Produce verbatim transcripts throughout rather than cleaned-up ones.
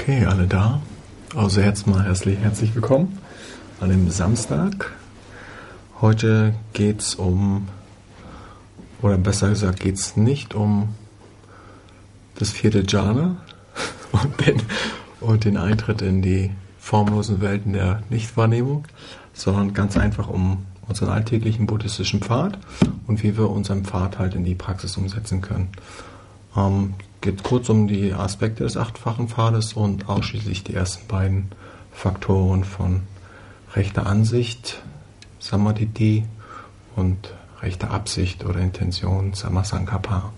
Okay, alle da. Also jetzt mal herzlich, herzlich willkommen an dem Samstag. Heute geht's um, oder besser gesagt geht's nicht um das vierte Jhana und den, und den Eintritt in die formlosen Welten der Nichtwahrnehmung, sondern ganz einfach um unseren alltäglichen buddhistischen Pfad und wie wir unseren Pfad halt in die Praxis umsetzen können. Ähm, geht kurz um die Aspekte des achtfachen Pfades und ausschließlich die ersten beiden Faktoren von rechter Ansicht, Samadhi, und rechter Absicht oder Intention, Sammasankappa.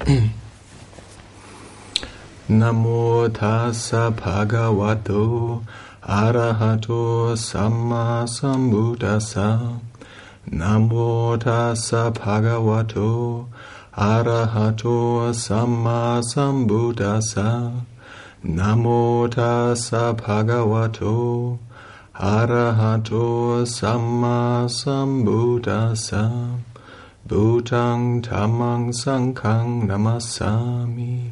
Namo tassa bhagavato arahato samma sambuddhassa. Namo tassa bhagavato arahato samma sambuddhassa. Namo tassa bhagavato arahato samma sambuddhassa. Bhutang dhammang sanghang namassami.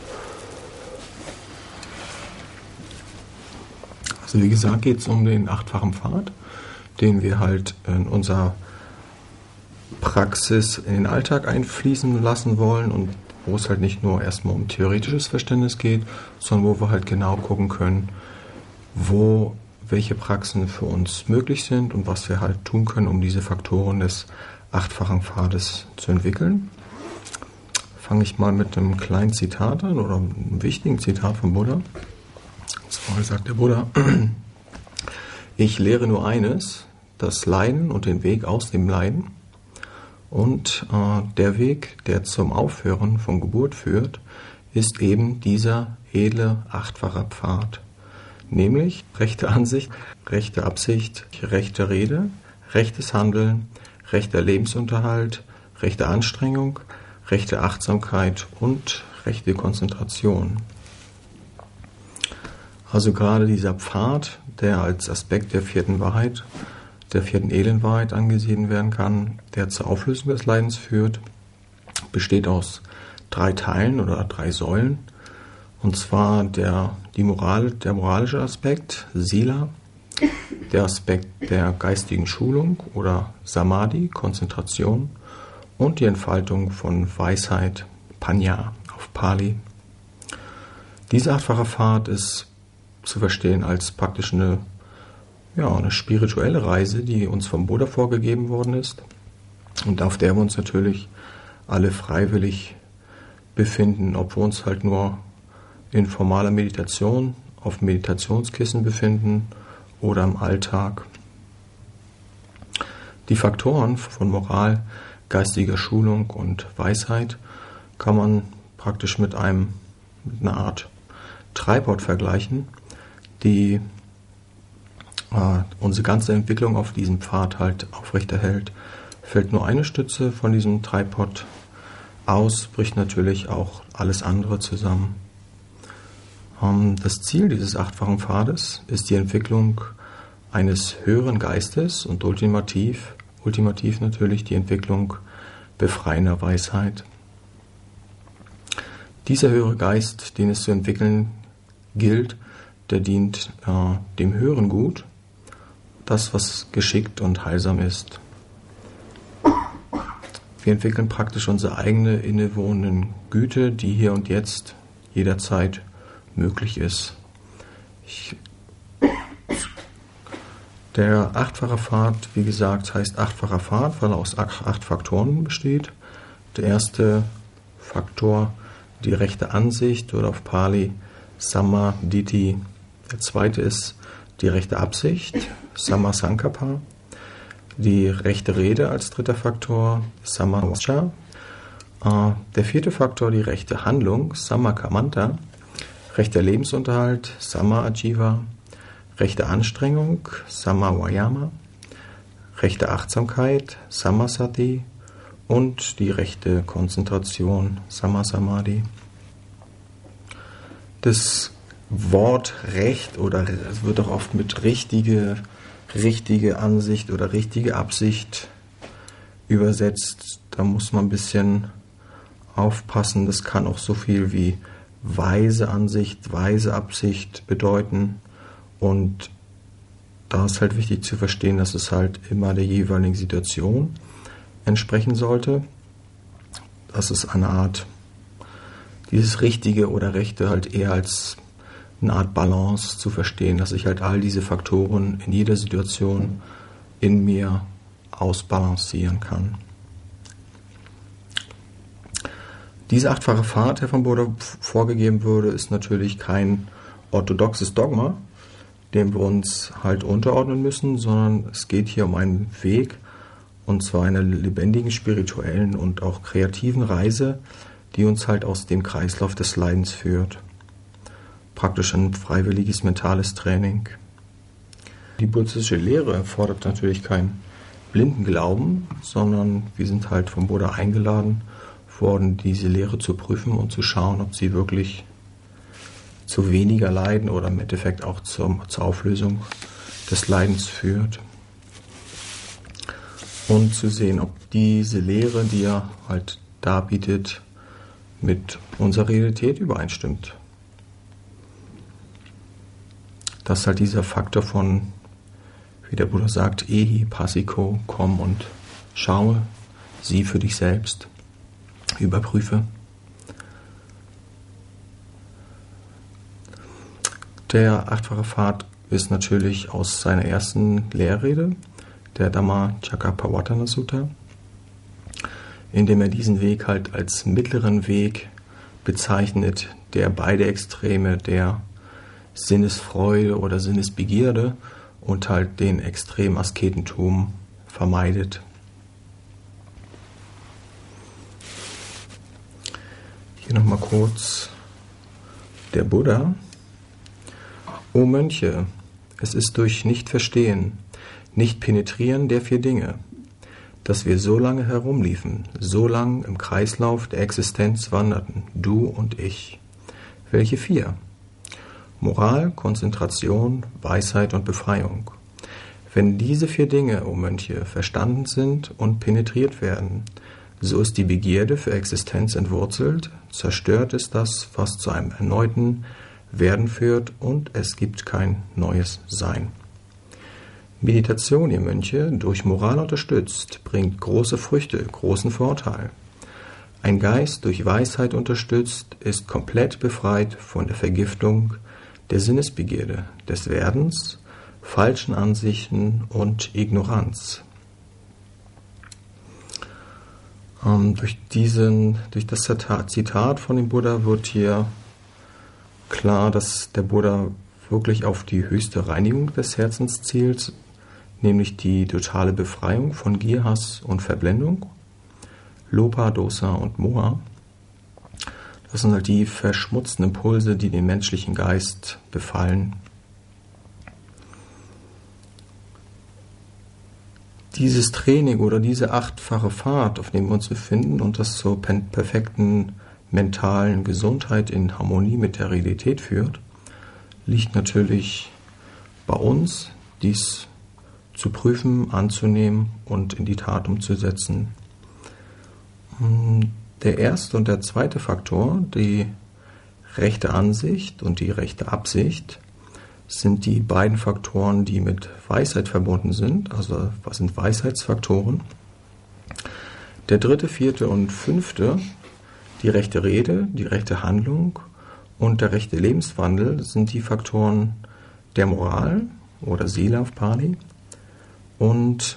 Also wie gesagt, geht es um den achtfachen Pfad, den wir halt in unserer Praxis in den Alltag einfließen lassen wollen und wo es halt nicht nur erstmal um theoretisches Verständnis geht, sondern wo wir halt genau gucken können, wo welche Praxen für uns möglich sind und was wir halt tun können, um diese Faktoren des achtfachen Pfades zu entwickeln. Fange ich mal mit einem kleinen Zitat an oder einem wichtigen Zitat vom Buddha. Und zwar sagt der Buddha: Ich lehre nur eines, das Leiden und den Weg aus dem Leiden. Und äh, der Weg, der zum Aufhören von Geburt führt, ist eben dieser edle achtfache Pfad. Nämlich rechte Ansicht, rechte Absicht, rechte Rede, rechtes Handeln, rechter Lebensunterhalt, rechte Anstrengung, rechte Achtsamkeit und rechte Konzentration. Also gerade dieser Pfad, der als Aspekt der vierten Wahrheit, der vierten Elendwahrheit angesehen werden kann, der zur Auflösung des Leidens führt, besteht aus drei Teilen oder drei Säulen. Und zwar der, die Moral, der moralische Aspekt, Sila, der Aspekt der geistigen Schulung oder Samadhi, Konzentration, und die Entfaltung von Weisheit, Panya auf Pali. Dieser achtfache Pfad ist zu verstehen als praktisch eine, ja, eine spirituelle Reise, die uns vom Buddha vorgegeben worden ist und auf der wir uns natürlich alle freiwillig befinden, ob wir uns halt nur in formaler Meditation auf Meditationskissen befinden oder im Alltag. Die Faktoren von Moral, geistiger Schulung und Weisheit kann man praktisch mit einem mit einer Art Treibhaut vergleichen, die äh, unsere ganze Entwicklung auf diesem Pfad halt aufrechterhält. Fällt nur eine Stütze von diesem Treibhaut aus, bricht natürlich auch alles andere zusammen. Ähm, das Ziel dieses achtfachen Pfades ist die Entwicklung eines höheren Geistes und ultimativ, ultimativ natürlich die Entwicklung befreiender Weisheit. Dieser höhere Geist, den es zu entwickeln gilt, der dient äh, dem höheren Gut, das, was geschickt und heilsam ist. Wir entwickeln praktisch unsere eigene innewohnende Güte, die hier und jetzt jederzeit möglich ist. Ich, der achtfache Pfad, wie gesagt, heißt achtfacher Pfad, weil er aus acht Faktoren besteht. Der erste Faktor, die rechte Ansicht oder auf Pali Samadhi. Der zweite ist die rechte Absicht, Sammasankappa. Die rechte Rede als dritter Faktor, Sammavacca. Der vierte Faktor, die rechte Handlung, Sammakamanta. Rechter Lebensunterhalt, Samma-Ajiva. Rechte Anstrengung, Samma-Vayama. Rechte Achtsamkeit, Sammasati. Und die rechte Konzentration, Sammasamadhi. Das Wort Recht, oder es wird auch oft mit richtige, richtige Ansicht oder richtige Absicht übersetzt. Da muss man ein bisschen aufpassen. Das kann auch so viel wie weise Ansicht, weise Absicht bedeuten. Und da ist halt wichtig zu verstehen, dass es halt immer der jeweiligen Situation entsprechen sollte. Das ist eine Art, dieses Richtige oder Rechte halt eher als eine Art Balance zu verstehen, dass ich halt all diese Faktoren in jeder Situation in mir ausbalancieren kann. Diese achtfache Pfad, der vom Buddha vorgegeben wurde, ist natürlich kein orthodoxes Dogma, dem wir uns halt unterordnen müssen, sondern es geht hier um einen Weg, und zwar einer lebendigen, spirituellen und auch kreativen Reise, die uns halt aus dem Kreislauf des Leidens führt. Praktisch ein freiwilliges mentales Training. Die buddhistische Lehre fordert natürlich keinen blinden Glauben, sondern wir sind halt vom Buddha eingeladen worden, diese Lehre zu prüfen und zu schauen, ob sie wirklich zu weniger Leiden oder im Endeffekt auch zur, zur Auflösung des Leidens führt. Und zu sehen, ob diese Lehre, die er halt darbietet, mit unserer Realität übereinstimmt. Das ist halt dieser Faktor von, wie der Buddha sagt, Ehi Passiko, komm und schaue, sieh für dich selbst, überprüfe. Der achtfache Pfad ist natürlich aus seiner ersten Lehrrede, der Dhammacakkappavattana Sutta, in dem er diesen Weg halt als mittleren Weg bezeichnet, der beide Extreme der Sinnesfreude oder Sinnesbegierde und halt den extremen Asketentum vermeidet. Hier nochmal kurz der Buddha. O Mönche, es ist durch Nicht-Verstehen, Nicht-Penetrieren der vier Dinge, dass wir so lange herumliefen, so lang im Kreislauf der Existenz wanderten, du und ich. Welche vier? Moral, Konzentration, Weisheit und Befreiung. Wenn diese vier Dinge, o Mönche, verstanden sind und penetriert werden, so ist die Begierde für Existenz entwurzelt, zerstört ist das, was zu einem erneuten Werden führt, und es gibt kein neues Sein. Meditation, ihr Mönche, durch Moral unterstützt, bringt große Früchte, großen Vorteil. Ein Geist durch Weisheit unterstützt, ist komplett befreit von der Vergiftung der Sinnesbegierde, des Werdens, falschen Ansichten und Ignoranz. Ähm, durch, diesen, durch das Zitat von dem Buddha wird hier klar, dass der Buddha wirklich auf die höchste Reinigung des Herzens zielt, nämlich die totale Befreiung von Gier, Hass und Verblendung, Lopa, Dosa und Moha. Das sind halt die verschmutzten Impulse, die den menschlichen Geist befallen. Dieses Training oder diese achtfache Pfad, auf dem wir uns befinden und das zur perfekten mentalen Gesundheit in Harmonie mit der Realität führt, liegt natürlich bei uns, dies zu prüfen, anzunehmen und in die Tat umzusetzen. Der erste und der zweite Faktor, die rechte Ansicht und die rechte Absicht, sind die beiden Faktoren, die mit Weisheit verbunden sind. Also was sind Weisheitsfaktoren? Der dritte, vierte und fünfte, die rechte Rede, die rechte Handlung und der rechte Lebenswandel, sind die Faktoren der Moral oder Sila auf Pali. Und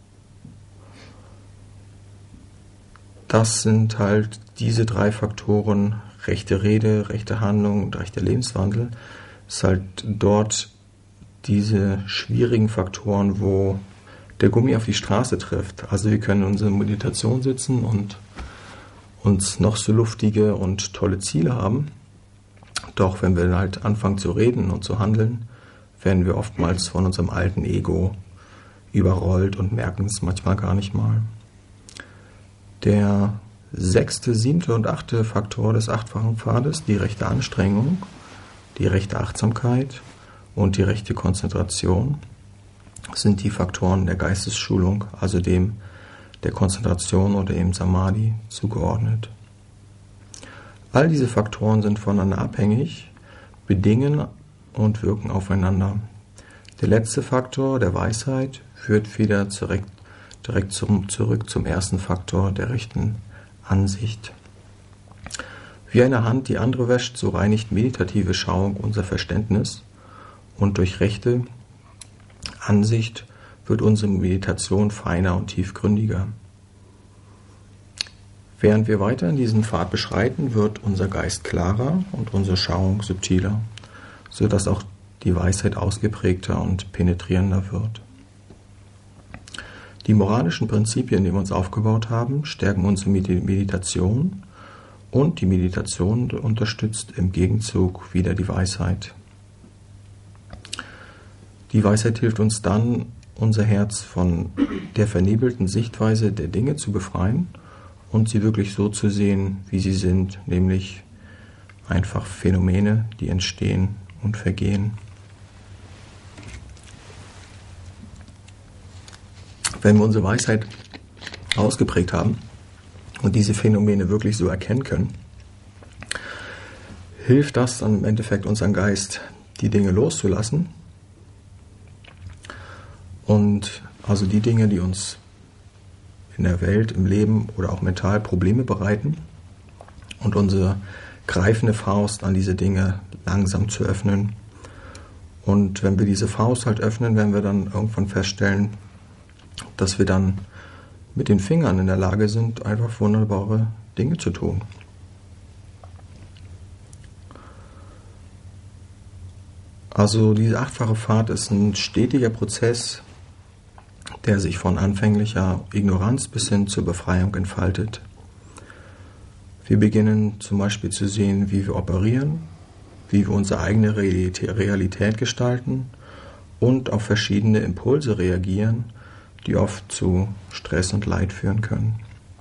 das sind halt diese drei Faktoren, rechte Rede, rechte Handlung und rechter Lebenswandel, ist halt dort diese schwierigen Faktoren, wo der Gummi auf die Straße trifft. Also wir können in unserer Meditation sitzen und uns noch so luftige und tolle Ziele haben. Doch wenn wir halt anfangen zu reden und zu handeln, werden wir oftmals von unserem alten Ego überrollt und merken es manchmal gar nicht mal. Der sechste, siebte und achte Faktor des achtfachen Pfades, die rechte Anstrengung, die rechte Achtsamkeit und die rechte Konzentration, sind die Faktoren der Geistesschulung, also dem der Konzentration oder dem Samadhi zugeordnet. All diese Faktoren sind voneinander abhängig, bedingen und wirken aufeinander. Der letzte Faktor der Weisheit führt wieder direkt, direkt zum, zurück zum ersten Faktor der rechten Ansicht. Wie eine Hand die andere wäscht, so reinigt meditative Schauung unser Verständnis, und durch rechte Ansicht wird unsere Meditation feiner und tiefgründiger. Während wir weiter in diesem Pfad beschreiten, wird unser Geist klarer und unsere Schauung subtiler, sodass auch die Weisheit ausgeprägter und penetrierender wird. Die moralischen Prinzipien, die wir uns aufgebaut haben, stärken unsere Meditation, und die Meditation unterstützt im Gegenzug wieder die Weisheit. Die Weisheit hilft uns dann, unser Herz von der vernebelten Sichtweise der Dinge zu befreien und sie wirklich so zu sehen, wie sie sind, nämlich einfach Phänomene, die entstehen und vergehen. Wenn wir unsere Weisheit ausgeprägt haben und diese Phänomene wirklich so erkennen können, hilft das dann im Endeffekt unserem Geist, die Dinge loszulassen. Und also die Dinge, die uns in der Welt, im Leben oder auch mental Probleme bereiten, und unsere greifende Faust an diese Dinge langsam zu öffnen. Und wenn wir diese Faust halt öffnen, werden wir dann irgendwann feststellen, dass wir dann mit den Fingern in der Lage sind, einfach wunderbare Dinge zu tun. Also diese achtfache Fahrt ist ein stetiger Prozess, der sich von anfänglicher Ignoranz bis hin zur Befreiung entfaltet. Wir beginnen zum Beispiel zu sehen, wie wir operieren, wie wir unsere eigene Realität gestalten und auf verschiedene Impulse reagieren, die oft zu Stress und Leid führen können.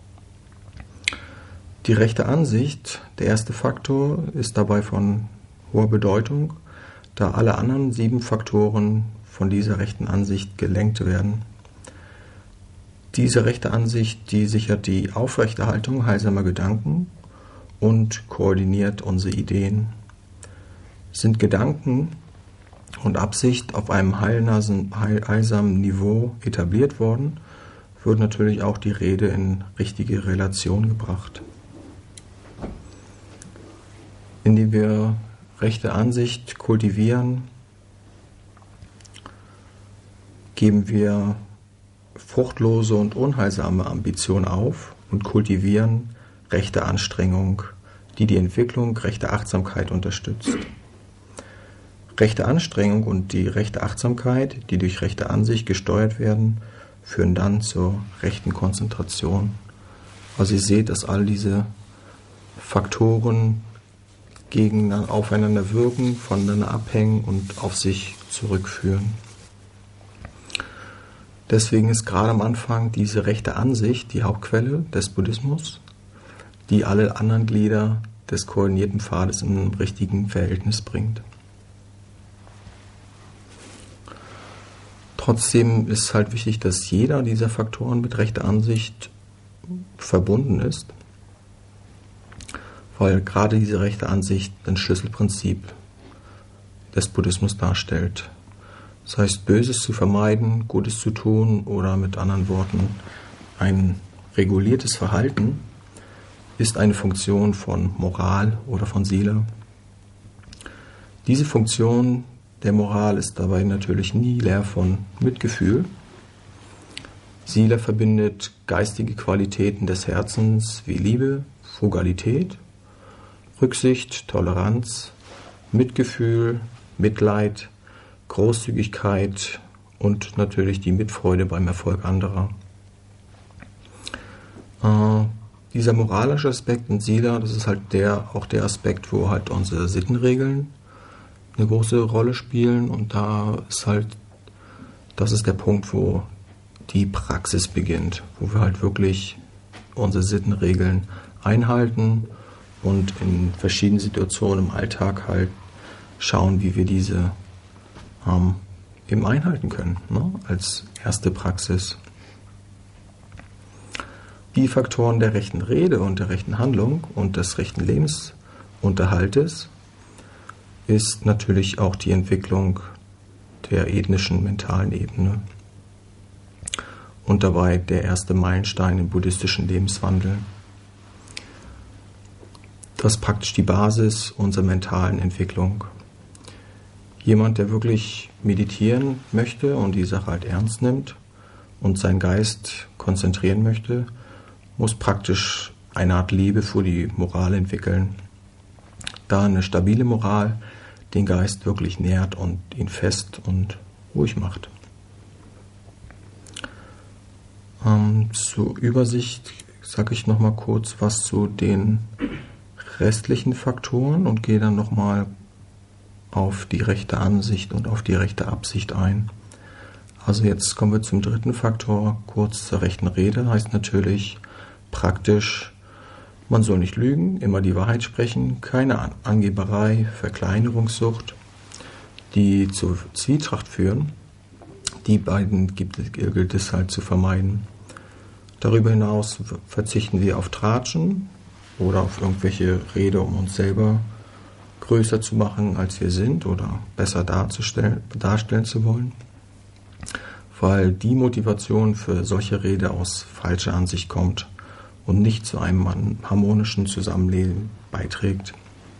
Die rechte Ansicht, der erste Faktor, ist dabei von hoher Bedeutung, da alle anderen sieben Faktoren von dieser rechten Ansicht gelenkt werden. Diese rechte Ansicht, die sichert die Aufrechterhaltung heilsamer Gedanken und koordiniert unsere Ideen. Sind Gedanken und Absicht auf einem heilsamen Niveau etabliert worden, wird natürlich auch die Rede in richtige Relation gebracht. Indem wir rechte Ansicht kultivieren, geben wir fruchtlose und unheilsame Ambition auf und kultivieren rechte Anstrengung, die die Entwicklung rechter Achtsamkeit unterstützt. Rechte Anstrengung und die rechte Achtsamkeit, die durch rechte Ansicht gesteuert werden, führen dann zur rechten Konzentration. Also ihr seht, dass all diese Faktoren gegen, aufeinander wirken, voneinander abhängen und auf sich zurückführen. Deswegen ist gerade am Anfang diese rechte Ansicht die Hauptquelle des Buddhismus, die alle anderen Glieder des koordinierten Pfades in ein richtigen Verhältnis bringt. Trotzdem ist halt wichtig, dass jeder dieser Faktoren mit rechter Ansicht verbunden ist, weil gerade diese rechte Ansicht ein Schlüsselprinzip des Buddhismus darstellt. Das heißt, Böses zu vermeiden, Gutes zu tun oder mit anderen Worten ein reguliertes Verhalten ist eine Funktion von Moral oder von Sila. Diese Funktion der Moral ist dabei natürlich nie leer von Mitgefühl. Sila verbindet geistige Qualitäten des Herzens wie Liebe, Frugalität, Rücksicht, Toleranz, Mitgefühl, Mitleid, Großzügigkeit und natürlich die Mitfreude beim Erfolg anderer. Äh, dieser moralische Aspekt in Sila, das ist halt der, auch der Aspekt, wo halt unsere Sittenregeln eine große Rolle spielen, und da ist halt, das ist der Punkt, wo die Praxis beginnt, wo wir halt wirklich unsere Sittenregeln einhalten und in verschiedenen Situationen im Alltag halt schauen, wie wir diese ähm, eben einhalten können, ne? Als erste Praxis. Die Faktoren der rechten Rede und der rechten Handlung und des rechten Lebens Unterhaltes ist natürlich auch die Entwicklung der ethnischen, mentalen Ebene und dabei der erste Meilenstein im buddhistischen Lebenswandel. Das ist praktisch die Basis unserer mentalen Entwicklung. Jemand, der wirklich meditieren möchte und die Sache halt ernst nimmt und seinen Geist konzentrieren möchte, muss praktisch eine Art Liebe für die Moral entwickeln, da eine stabile Moral den Geist wirklich nährt und ihn fest und ruhig macht. Ähm, zur Übersicht sage ich nochmal kurz was zu den restlichen Faktoren und gehe dann nochmal auf die rechte Ansicht und auf die rechte Absicht ein. Also jetzt kommen wir zum dritten Faktor, kurz zur rechten Rede, heißt natürlich praktisch, man soll nicht lügen, immer die Wahrheit sprechen, keine Angeberei, Verkleinerungssucht, die zur Zwietracht führen. Die beiden gibt es, gilt es halt zu vermeiden. Darüber hinaus verzichten wir auf Tratschen oder auf irgendwelche Rede, um uns selber größer zu machen, als wir sind oder besser darzustellen, darstellen zu wollen, weil die Motivation für solche Rede aus falscher Ansicht kommt und nicht zu einem harmonischen Zusammenleben beiträgt.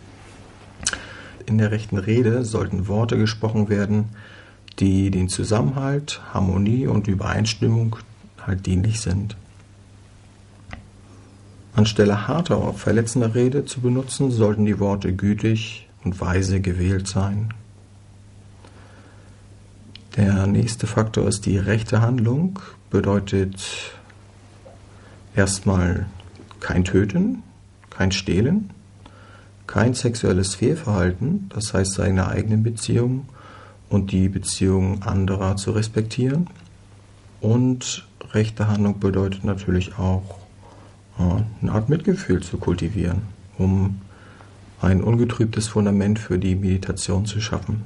In der rechten Rede sollten Worte gesprochen werden, die den Zusammenhalt, Harmonie und Übereinstimmung halt dienlich sind. Anstelle harter, verletzender Rede zu benutzen, sollten die Worte gütig und weise gewählt sein. Der nächste Faktor ist die rechte Handlung, bedeutet erstmal kein Töten, kein Stehlen, kein sexuelles Fehlverhalten, das heißt seine eigenen Beziehungen und die Beziehungen anderer zu respektieren. Und rechte Handlung bedeutet natürlich auch eine Art Mitgefühl zu kultivieren, um ein ungetrübtes Fundament für die Meditation zu schaffen.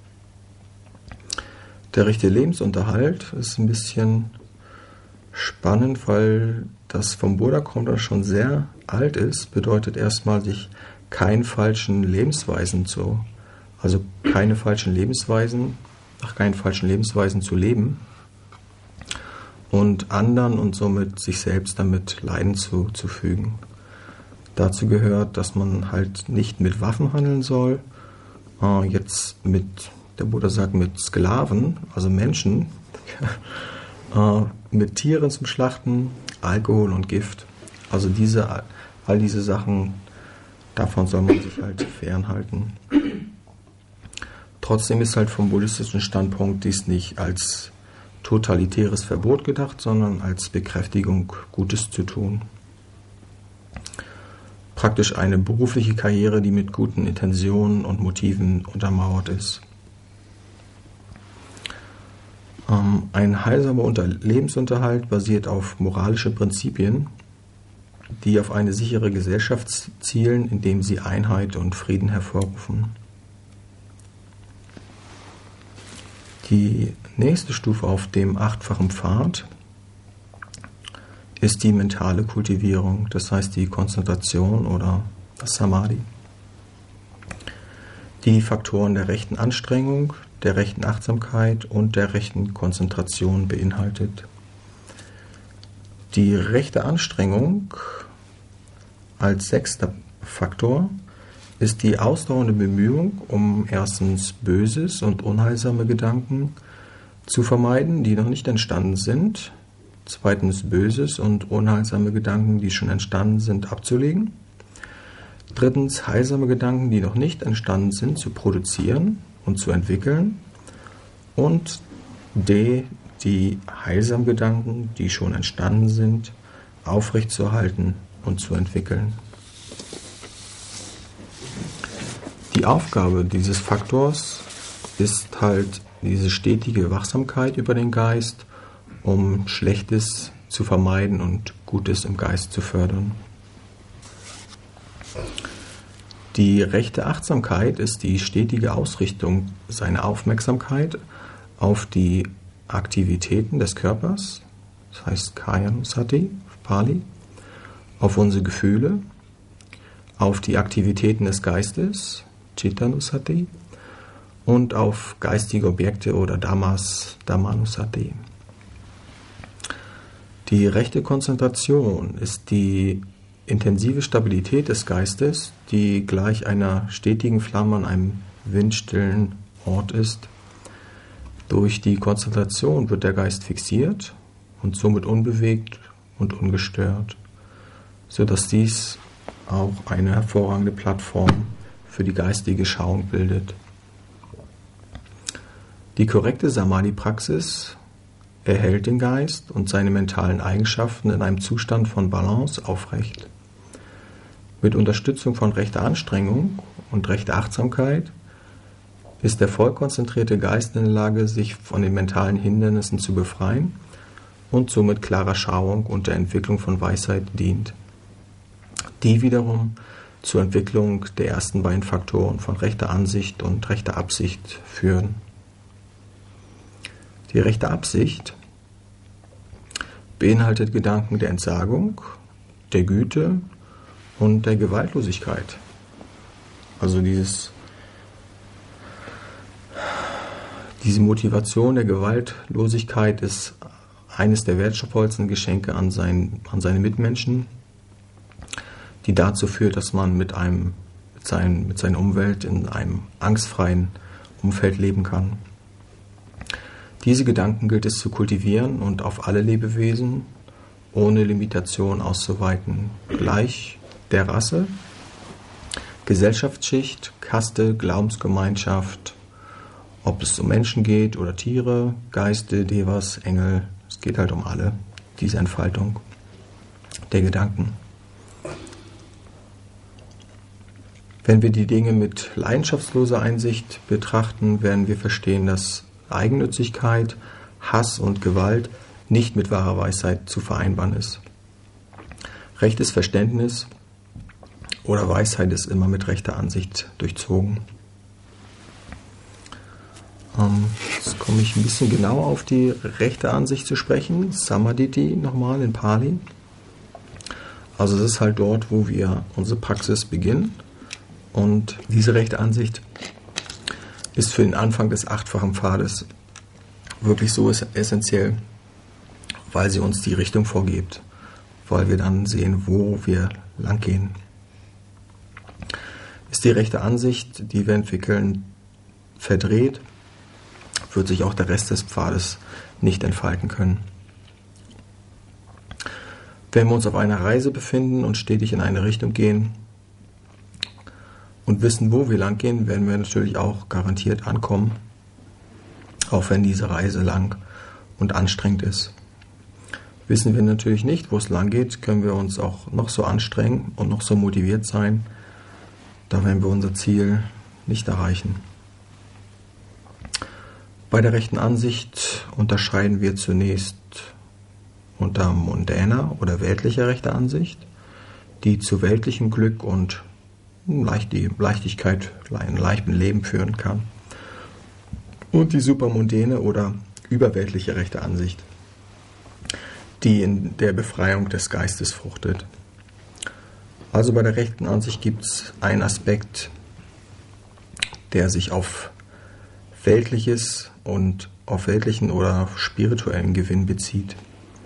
Der rechte Lebensunterhalt ist ein bisschen spannend, weil das vom Buddha kommt und schon sehr alt ist, bedeutet erstmal, sich keinen falschen Lebensweisen zu, also keine falschen Lebensweisen, nach keinen falschen Lebensweisen zu leben und anderen und somit sich selbst damit Leiden zu, zu fügen. Dazu gehört, dass man halt nicht mit Waffen handeln soll, äh, jetzt mit, der Buddha sagt, mit Sklaven, also Menschen, äh, mit Tieren zum Schlachten, Alkohol und Gift. Also diese, all diese Sachen, davon soll man sich halt fernhalten. Trotzdem ist halt vom buddhistischen Standpunkt dies nicht als totalitäres Verbot gedacht, sondern als Bekräftigung, Gutes zu tun. Praktisch eine berufliche Karriere, die mit guten Intentionen und Motiven untermauert ist. Ähm, ein heilsamer Lebensunterhalt basiert auf moralischen Prinzipien, die auf eine sichere Gesellschaft zielen, indem sie Einheit und Frieden hervorrufen. Die nächste Stufe auf dem achtfachen Pfad ist die mentale Kultivierung, das heißt die Konzentration oder das Samadhi. Die Faktoren der rechten Anstrengung, der rechten Achtsamkeit und der rechten Konzentration beinhaltet. Die rechte Anstrengung als sechster Faktor ist die ausdauernde Bemühung, um erstens Böses und unheilsame Gedanken zu vermeiden, die noch nicht entstanden sind, zweitens Böses und unheilsame Gedanken, die schon entstanden sind, abzulegen, drittens heilsame Gedanken, die noch nicht entstanden sind, zu produzieren und zu entwickeln und D, die heilsamen Gedanken, die schon entstanden sind, aufrechtzuerhalten und zu entwickeln. Die Aufgabe dieses Faktors ist halt diese stetige Wachsamkeit über den Geist, um Schlechtes zu vermeiden und Gutes im Geist zu fördern. Die rechte Achtsamkeit ist die stetige Ausrichtung seiner Aufmerksamkeit auf die Aktivitäten des Körpers, das heißt Kayanusati, Pali, auf unsere Gefühle, auf die Aktivitäten des Geistes, Chittanussati, und auf geistige Objekte oder Dhammas, Dhammanussati. Die rechte Konzentration ist die intensive Stabilität des Geistes, die gleich einer stetigen Flamme an einem windstillen Ort ist. Durch die Konzentration wird der Geist fixiert und somit unbewegt und ungestört, sodass dies auch eine hervorragende Plattform für die geistige Schauung bildet. Die korrekte Samadhi-Praxis erhält den Geist und seine mentalen Eigenschaften in einem Zustand von Balance aufrecht. Mit Unterstützung von rechter Anstrengung und rechter Achtsamkeit ist der vollkonzentrierte Geist in der Lage, sich von den mentalen Hindernissen zu befreien und somit klarer Schauung und der Entwicklung von Weisheit dient, die wiederum zur Entwicklung der ersten beiden Faktoren von rechter Ansicht und rechter Absicht führen. Die rechte Absicht beinhaltet Gedanken der Entsagung, der Güte und der Gewaltlosigkeit. Also dieses, diese Motivation der Gewaltlosigkeit ist eines der wertvollsten Geschenke an, sein, an seine Mitmenschen, die dazu führt, dass man mit, einem, mit, sein, mit seiner Umwelt in einem angstfreien Umfeld leben kann. Diese Gedanken gilt es zu kultivieren und auf alle Lebewesen ohne Limitation auszuweiten, gleich der Rasse, Gesellschaftsschicht, Kaste, Glaubensgemeinschaft, ob es um Menschen geht oder Tiere, Geiste, Devas, Engel, es geht halt um alle, diese Entfaltung der Gedanken. Wenn wir die Dinge mit leidenschaftsloser Einsicht betrachten, werden wir verstehen, dass Eigennützigkeit, Hass und Gewalt nicht mit wahrer Weisheit zu vereinbaren ist. Rechtes Verständnis oder Weisheit ist immer mit rechter Ansicht durchzogen. Ähm, jetzt komme ich ein bisschen genauer auf die rechte Ansicht zu sprechen. Samadhi nochmal in Pali. Also es ist halt dort, wo wir unsere Praxis beginnen. Und diese rechte Ansicht ist für den Anfang des achtfachen Pfades wirklich so essentiell, weil sie uns die Richtung vorgibt, weil wir dann sehen, wo wir lang gehen. Ist die rechte Ansicht, die wir entwickeln, verdreht, wird sich auch der Rest des Pfades nicht entfalten können. Wenn wir uns auf einer Reise befinden und stetig in eine Richtung gehen und wissen, wo wir lang gehen, werden wir natürlich auch garantiert ankommen, auch wenn diese Reise lang und anstrengend ist. Wissen wir natürlich nicht, wo es lang geht, können wir uns auch noch so anstrengen und noch so motiviert sein, da werden wir unser Ziel nicht erreichen. Bei der rechten Ansicht unterscheiden wir zunächst unter mundäner oder weltlicher rechter Ansicht, die zu weltlichem Glück und Leichtigkeit, ein leichten Leben führen kann. Und die supermundäne oder überweltliche rechte Ansicht, die in der Befreiung des Geistes fruchtet. Also bei der rechten Ansicht gibt es einen Aspekt, der sich auf weltliches und auf weltlichen oder spirituellen Gewinn bezieht.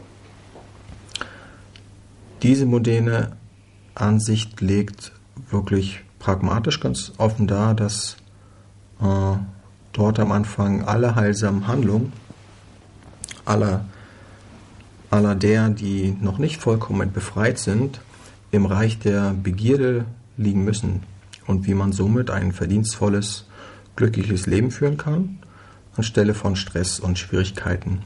Diese mundäne Ansicht legt wirklich pragmatisch ganz offen dar, dass äh, dort am Anfang alle heilsamen Handlungen, aller, aller der, die noch nicht vollkommen befreit sind, im Reich der Begierde liegen müssen und wie man somit ein verdienstvolles, glückliches Leben führen kann, anstelle von Stress und Schwierigkeiten.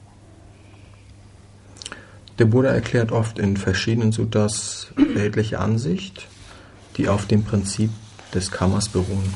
Der Buddha erklärt oft in verschiedenen Suttas weltliche Ansicht, die auf dem Prinzip des Karmas beruhen.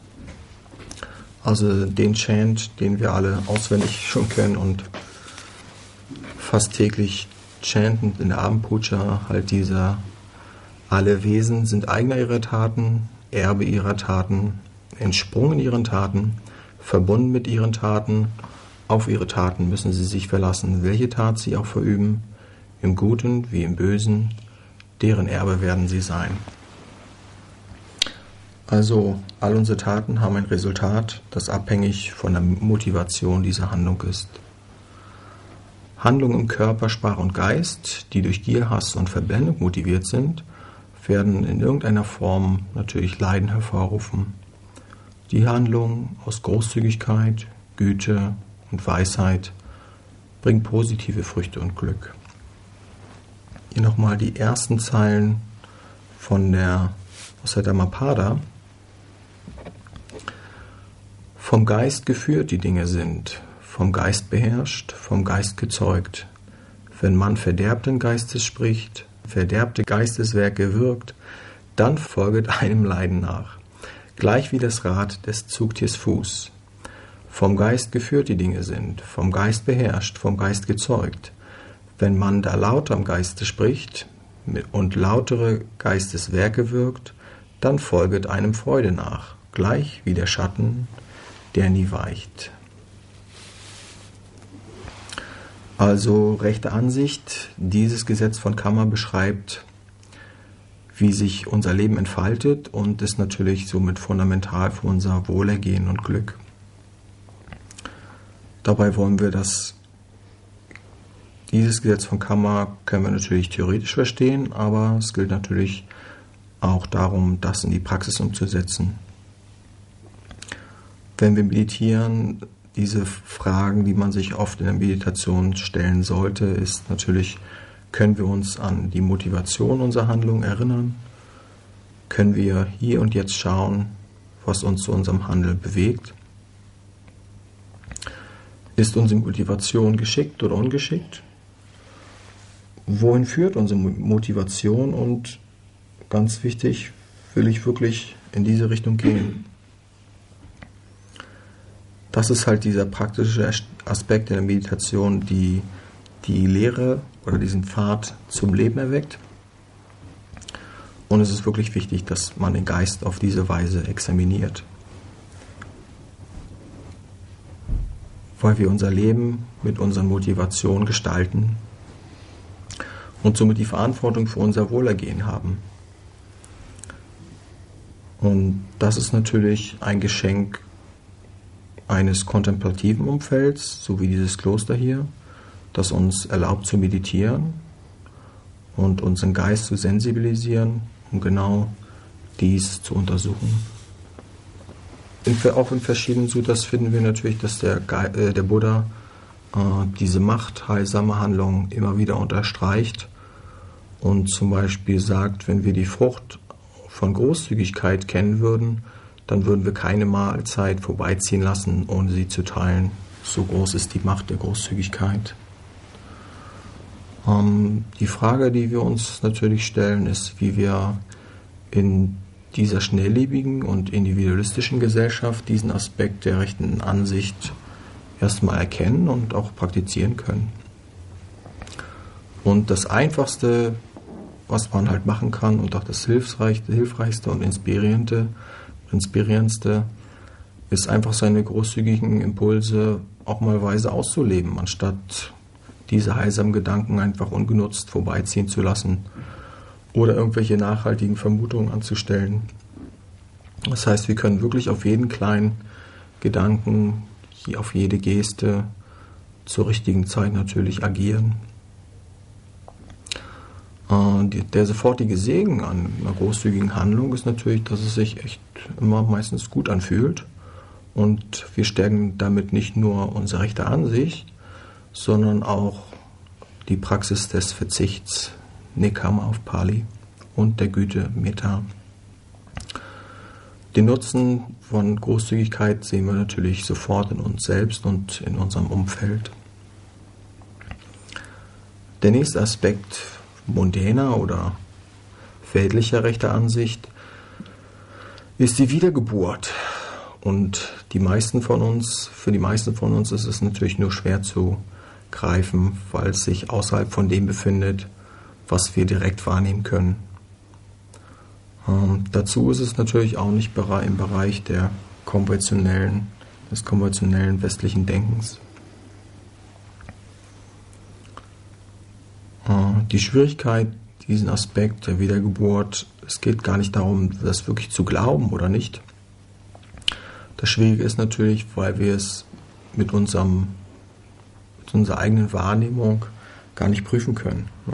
Also den Chant, den wir alle auswendig schon kennen und fast täglich chanten in der Abendpuja, halt dieser: Alle Wesen sind Eigner ihrer Taten, Erbe ihrer Taten, entsprungen ihren Taten, verbunden mit ihren Taten, auf ihre Taten müssen sie sich verlassen, welche Tat sie auch verüben, im Guten wie im Bösen, deren Erbe werden sie sein. Also all unsere Taten haben ein Resultat, das abhängig von der Motivation dieser Handlung ist. Handlungen im Körper, Sprache und Geist, die durch Gier, Hass und Verblendung motiviert sind, werden in irgendeiner Form natürlich Leiden hervorrufen. Die Handlung aus Großzügigkeit, Güte und Weisheit bringt positive Früchte und Glück. Hier nochmal die ersten Zeilen von der, aus der Dhammapada. Vom Geist geführt die Dinge sind, vom Geist beherrscht, vom Geist gezeugt. Wenn man verderbten Geistes spricht, verderbte Geisteswerke wirkt, dann folget einem Leiden nach, gleich wie das Rad des Zugtiers Fuß. Vom Geist geführt die Dinge sind, vom Geist beherrscht, vom Geist gezeugt. Wenn man da lauter am Geiste spricht und lautere Geisteswerke wirkt, dann folget einem Freude nach, gleich wie der Schatten, der nie weicht. Also rechte Ansicht, dieses Gesetz von Karma beschreibt, wie sich unser Leben entfaltet und ist natürlich somit fundamental für unser Wohlergehen und Glück. Dabei wollen wir das, dieses Gesetz von Karma können wir natürlich theoretisch verstehen, aber es gilt natürlich auch darum, das in die Praxis umzusetzen. Wenn wir meditieren, diese Fragen, die man sich oft in der Meditation stellen sollte, ist natürlich, können wir uns an die Motivation unserer Handlung erinnern? Können wir hier und jetzt schauen, was uns zu unserem Handeln bewegt? Ist unsere Motivation geschickt oder ungeschickt? Wohin führt unsere Motivation? Und ganz wichtig, will ich wirklich in diese Richtung gehen? Das ist halt dieser praktische Aspekt in der Meditation, die die Lehre oder diesen Pfad zum Leben erweckt. Und es ist wirklich wichtig, dass man den Geist auf diese Weise examiniert. Weil wir unser Leben mit unseren Motivationen gestalten und somit die Verantwortung für unser Wohlergehen haben. Und das ist natürlich ein Geschenk eines kontemplativen Umfelds, so wie dieses Kloster hier, das uns erlaubt zu meditieren und unseren Geist zu sensibilisieren, um genau dies zu untersuchen. In, auch in verschiedenen Sutras finden wir natürlich, dass der, äh, der Buddha äh, diese Macht heilsamer Handlungen immer wieder unterstreicht und zum Beispiel sagt, wenn wir die Frucht von Großzügigkeit kennen würden, dann würden wir keine Mahlzeit vorbeiziehen lassen, ohne sie zu teilen. So groß ist die Macht der Großzügigkeit. Ähm, die Frage, die wir uns natürlich stellen, ist, wie wir in dieser schnelllebigen und individualistischen Gesellschaft diesen Aspekt der rechten Ansicht erstmal erkennen und auch praktizieren können. Und das Einfachste, was man halt machen kann und auch das Hilfreichste, Hilfreichste und Inspirierende, Inspirierendste ist einfach seine großzügigen Impulse auch mal weise auszuleben, anstatt diese heilsamen Gedanken einfach ungenutzt vorbeiziehen zu lassen oder irgendwelche nachhaltigen Vermutungen anzustellen. Das heißt, wir können wirklich auf jeden kleinen Gedanken, auf jede Geste zur richtigen Zeit natürlich agieren. Der sofortige Segen an einer großzügigen Handlung ist natürlich, dass es sich echt immer meistens gut anfühlt und wir stärken damit nicht nur unsere rechte Ansicht, sondern auch die Praxis des Verzichts, Nekkhamma auf Pali, und der Güte, Metta. Den Nutzen von Großzügigkeit sehen wir natürlich sofort in uns selbst und in unserem Umfeld. Der nächste Aspekt mundäner oder weltlicher rechter Ansicht ist die Wiedergeburt. Und die meisten von uns, für die meisten von uns ist es natürlich nur schwer zu greifen, weil es sich außerhalb von dem befindet, was wir direkt wahrnehmen können. Ähm, dazu ist es natürlich auch nicht im Bereich der konventionellen, des konventionellen westlichen Denkens. Die Schwierigkeit diesen Aspekt der Wiedergeburt. Es geht gar nicht darum, das wirklich zu glauben oder nicht. Das Schwierige ist natürlich, weil wir es mit unserem, mit unserer eigenen Wahrnehmung gar nicht prüfen können. Ne?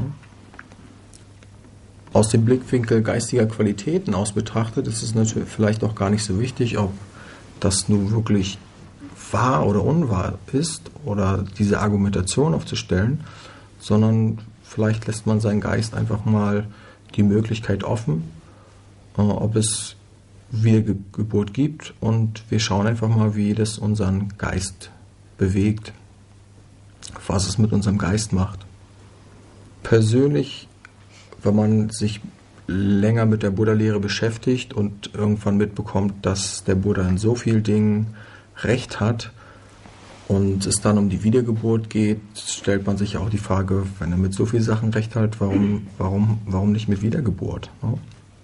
Aus dem Blickwinkel geistiger Qualitäten aus betrachtet ist es natürlich vielleicht auch gar nicht so wichtig, ob das nun wirklich wahr oder unwahr ist oder diese Argumentation aufzustellen, sondern vielleicht lässt man seinen Geist einfach mal die Möglichkeit offen, äh, ob es Wiedergeburt gibt, und wir schauen einfach mal, wie das unseren Geist bewegt, was es mit unserem Geist macht. Persönlich, wenn man sich länger mit der Buddha-Lehre beschäftigt und irgendwann mitbekommt, dass der Buddha in so vielen Dingen Recht hat und es dann um die Wiedergeburt geht, stellt man sich auch die Frage, wenn er mit so vielen Sachen Recht hat, warum, warum, warum nicht mit Wiedergeburt? Ne?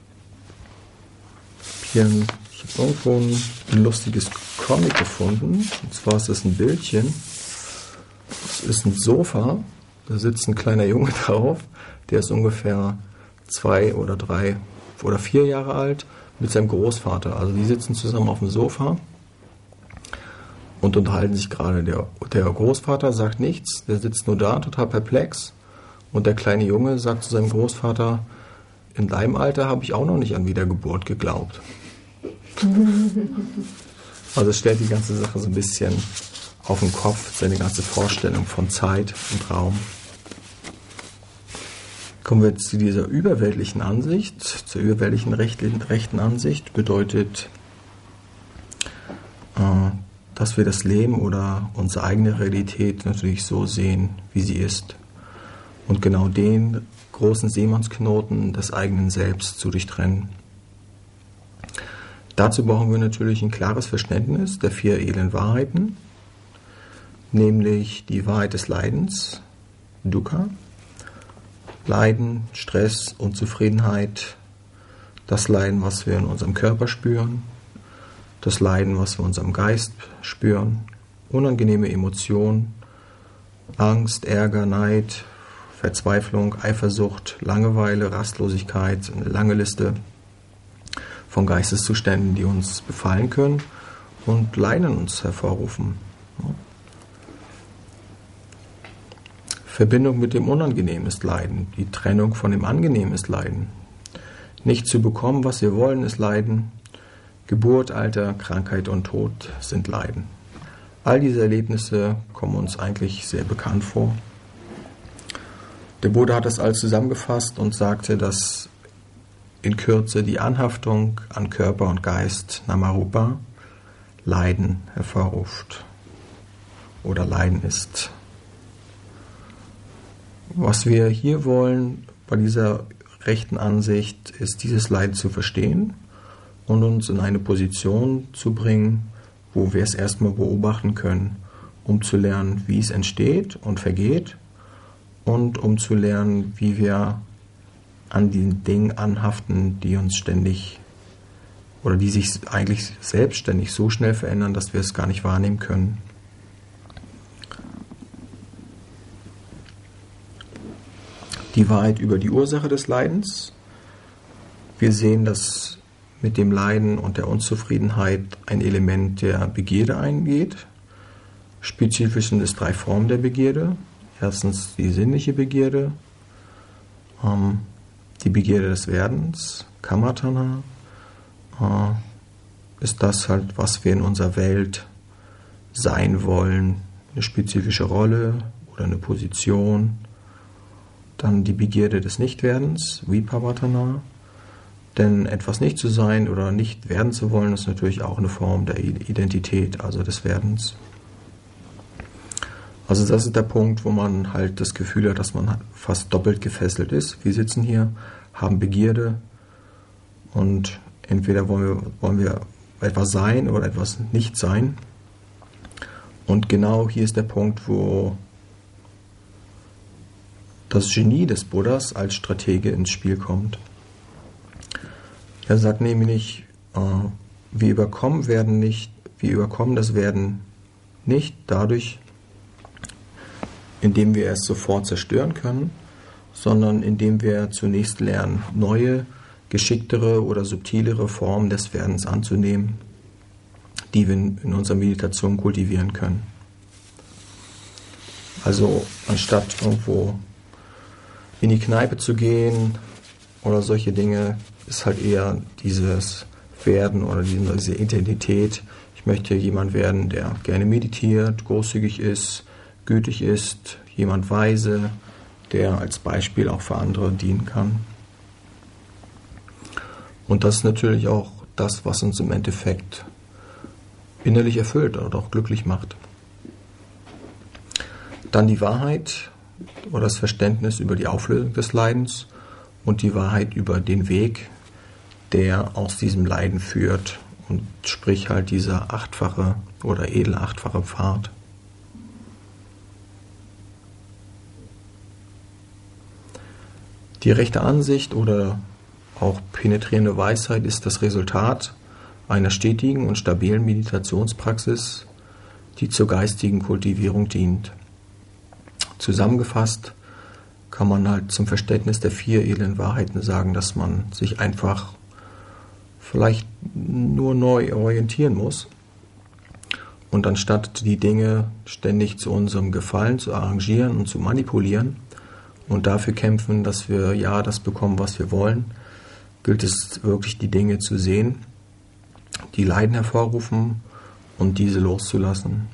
Hier, ich habe irgendwo ein, ein lustiges Comic gefunden, und zwar ist das ein Bildchen. Das ist ein Sofa, da sitzt ein kleiner Junge drauf, der ist ungefähr zwei oder drei oder vier Jahre alt, mit seinem Großvater. Also die sitzen zusammen auf dem Sofa und unterhalten sich gerade. Der, der Großvater sagt nichts, der sitzt nur da, total perplex. Und der kleine Junge sagt zu seinem Großvater, in deinem Alter habe ich auch noch nicht an Wiedergeburt geglaubt. Also es stellt die ganze Sache so ein bisschen auf den Kopf, seine ganze Vorstellung von Zeit und Raum. Kommen wir jetzt zu dieser überweltlichen Ansicht. Zur überweltlichen rechtlichen, rechten Ansicht bedeutet, äh, dass wir das Leben oder unsere eigene Realität natürlich so sehen, wie sie ist. Und genau den großen Seemannsknoten des eigenen Selbst zu durchtrennen. Dazu brauchen wir natürlich ein klares Verständnis der vier edlen Wahrheiten, nämlich die Wahrheit des Leidens, Dukkha, Leiden, Stress, Unzufriedenheit, das Leiden, was wir in unserem Körper spüren, das Leiden, was wir in unserem Geist spüren, unangenehme Emotionen, Angst, Ärger, Neid, Verzweiflung, Eifersucht, Langeweile, Rastlosigkeit, eine lange Liste von Geisteszuständen, die uns befallen können und Leiden in uns hervorrufen. Verbindung mit dem Unangenehmen ist Leiden. Die Trennung von dem Angenehmen ist Leiden. Nicht zu bekommen, was wir wollen, ist Leiden. Geburt, Alter, Krankheit und Tod sind Leiden. All diese Erlebnisse kommen uns eigentlich sehr bekannt vor. Der Buddha hat das alles zusammengefasst und sagte, dass in Kürze die Anhaftung an Körper und Geist, Namarupa, Leiden hervorruft oder Leiden ist. Was wir hier wollen bei dieser rechten Ansicht, ist dieses Leiden zu verstehen und uns in eine Position zu bringen, wo wir es erstmal beobachten können, um zu lernen, wie es entsteht und vergeht und um zu lernen, wie wir an den Dingen anhaften, die uns ständig oder die sich eigentlich selbstständig so schnell verändern, dass wir es gar nicht wahrnehmen können. Die Wahrheit über die Ursache des Leidens. Wir sehen, dass mit dem Leiden und der Unzufriedenheit ein Element der Begierde eingeht. Spezifisch sind es drei Formen der Begierde. Erstens die sinnliche Begierde, ähm, die Begierde des Werdens, Kamatana, äh, ist das halt, was wir in unserer Welt sein wollen, eine spezifische Rolle oder eine Position. Dann die Begierde des Nichtwerdens, Vipavatana, denn etwas nicht zu sein oder nicht werden zu wollen, ist natürlich auch eine Form der Identität, also des Werdens. Also das ist der Punkt, wo man halt das Gefühl hat, dass man fast doppelt gefesselt ist. Wir sitzen hier, haben Begierde und entweder wollen wir, wollen wir etwas sein oder etwas nicht sein. Und genau hier ist der Punkt, wo das Genie des Buddhas als Stratege ins Spiel kommt. Er sagt nämlich, äh, wir überkommen werden nicht, wir überkommen das Werden nicht dadurch, indem wir es sofort zerstören können, sondern indem wir zunächst lernen, neue, geschicktere oder subtilere Formen des Werdens anzunehmen, die wir in unserer Meditation kultivieren können. Also anstatt irgendwo in die Kneipe zu gehen oder solche Dinge, ist halt eher dieses Werden oder diese Identität. Ich möchte jemand werden, der gerne meditiert, großzügig ist, gütig ist, jemand weise, der als Beispiel auch für andere dienen kann. Und das ist natürlich auch das, was uns im Endeffekt innerlich erfüllt oder auch glücklich macht. Dann die Wahrheit oder das Verständnis über die Auflösung des Leidens und die Wahrheit über den Weg, der aus diesem Leiden führt, und sprich halt dieser achtfache oder edle achtfache Pfad. Die rechte Ansicht oder auch penetrierende Weisheit ist das Resultat einer stetigen und stabilen Meditationspraxis, die zur geistigen Kultivierung dient. Zusammengefasst kann man halt zum Verständnis der vier edlen Wahrheiten sagen, dass man sich einfach vielleicht nur neu orientieren muss und anstatt die Dinge ständig zu unserem Gefallen zu arrangieren und zu manipulieren und dafür kämpfen, dass wir ja das bekommen, was wir wollen, gilt es wirklich, die Dinge zu sehen, die Leiden hervorrufen und diese loszulassen.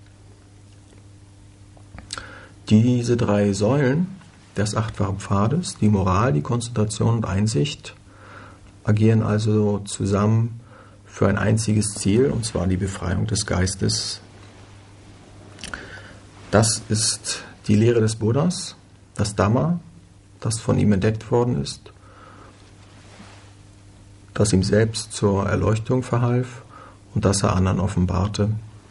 Diese drei Säulen des achtfachen Pfades, die Moral, die Konzentration und Einsicht, agieren also zusammen für ein einziges Ziel, und zwar die Befreiung des Geistes. Das ist die Lehre des Buddhas, das Dhamma, das von ihm entdeckt worden ist, das ihm selbst zur Erleuchtung verhalf und das er anderen offenbarte.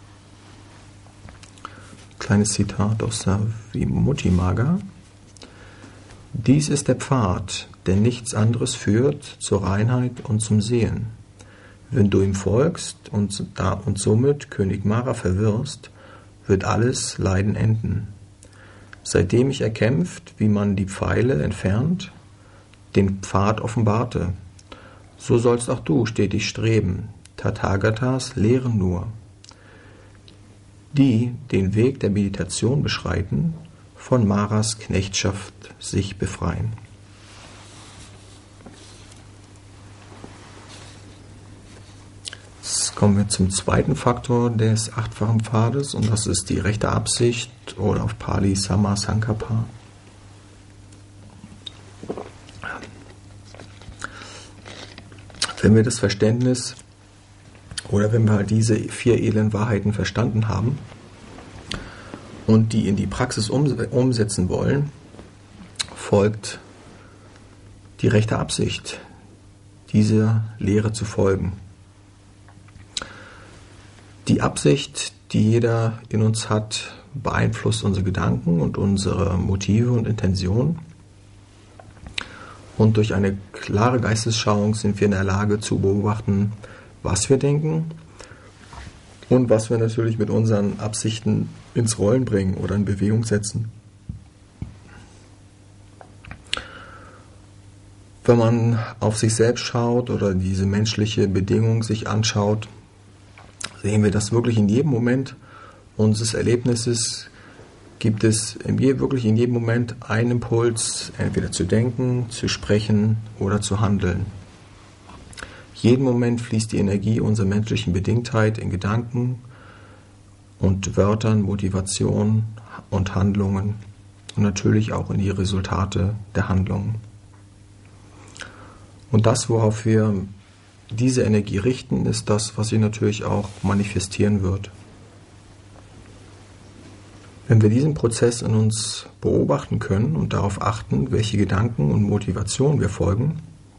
Kleines Zitat aus der Vimuttimagga. Dies ist der Pfad, der nichts anderes führt zur Reinheit und zum Sehen. Wenn du ihm folgst und, da, und somit König Mara verwirrst, wird alles Leiden enden. Seitdem ich erkämpft, wie man die Pfeile entfernt, den Pfad offenbarte, so sollst auch du stetig streben, Tathagatas lehren nur. Die den Weg der Meditation beschreiten, von Maras Knechtschaft sich befreien. Jetzt kommen wir zum zweiten Faktor des achtfachen Pfades und das ist die rechte Absicht oder auf Pali Samma Sankappa. Wenn wir das Verständnis oder wenn wir halt diese vier edlen Wahrheiten verstanden haben und die in die Praxis umsetzen wollen, folgt die rechte Absicht, dieser Lehre zu folgen. Die Absicht, die jeder in uns hat, beeinflusst unsere Gedanken und unsere Motive und Intentionen. Und durch eine klare Geistesschauung sind wir in der Lage zu beobachten, was wir denken und was wir natürlich mit unseren Absichten ins Rollen bringen oder in Bewegung setzen. Wenn man auf sich selbst schaut oder diese menschliche Bedingung sich anschaut, sehen wir, dass wirklich in jedem Moment unseres Erlebnisses gibt es in je, wirklich in jedem Moment einen Impuls, entweder zu denken, zu sprechen oder zu handeln. Jeden Moment fließt die Energie unserer menschlichen Bedingtheit in Gedanken und Wörtern, Motivation und Handlungen und natürlich auch in die Resultate der Handlungen. Und das, worauf wir diese Energie richten, ist das, was sich natürlich auch manifestieren wird. Wenn wir diesen Prozess in uns beobachten können und darauf achten, welche Gedanken und Motivationen wir folgen,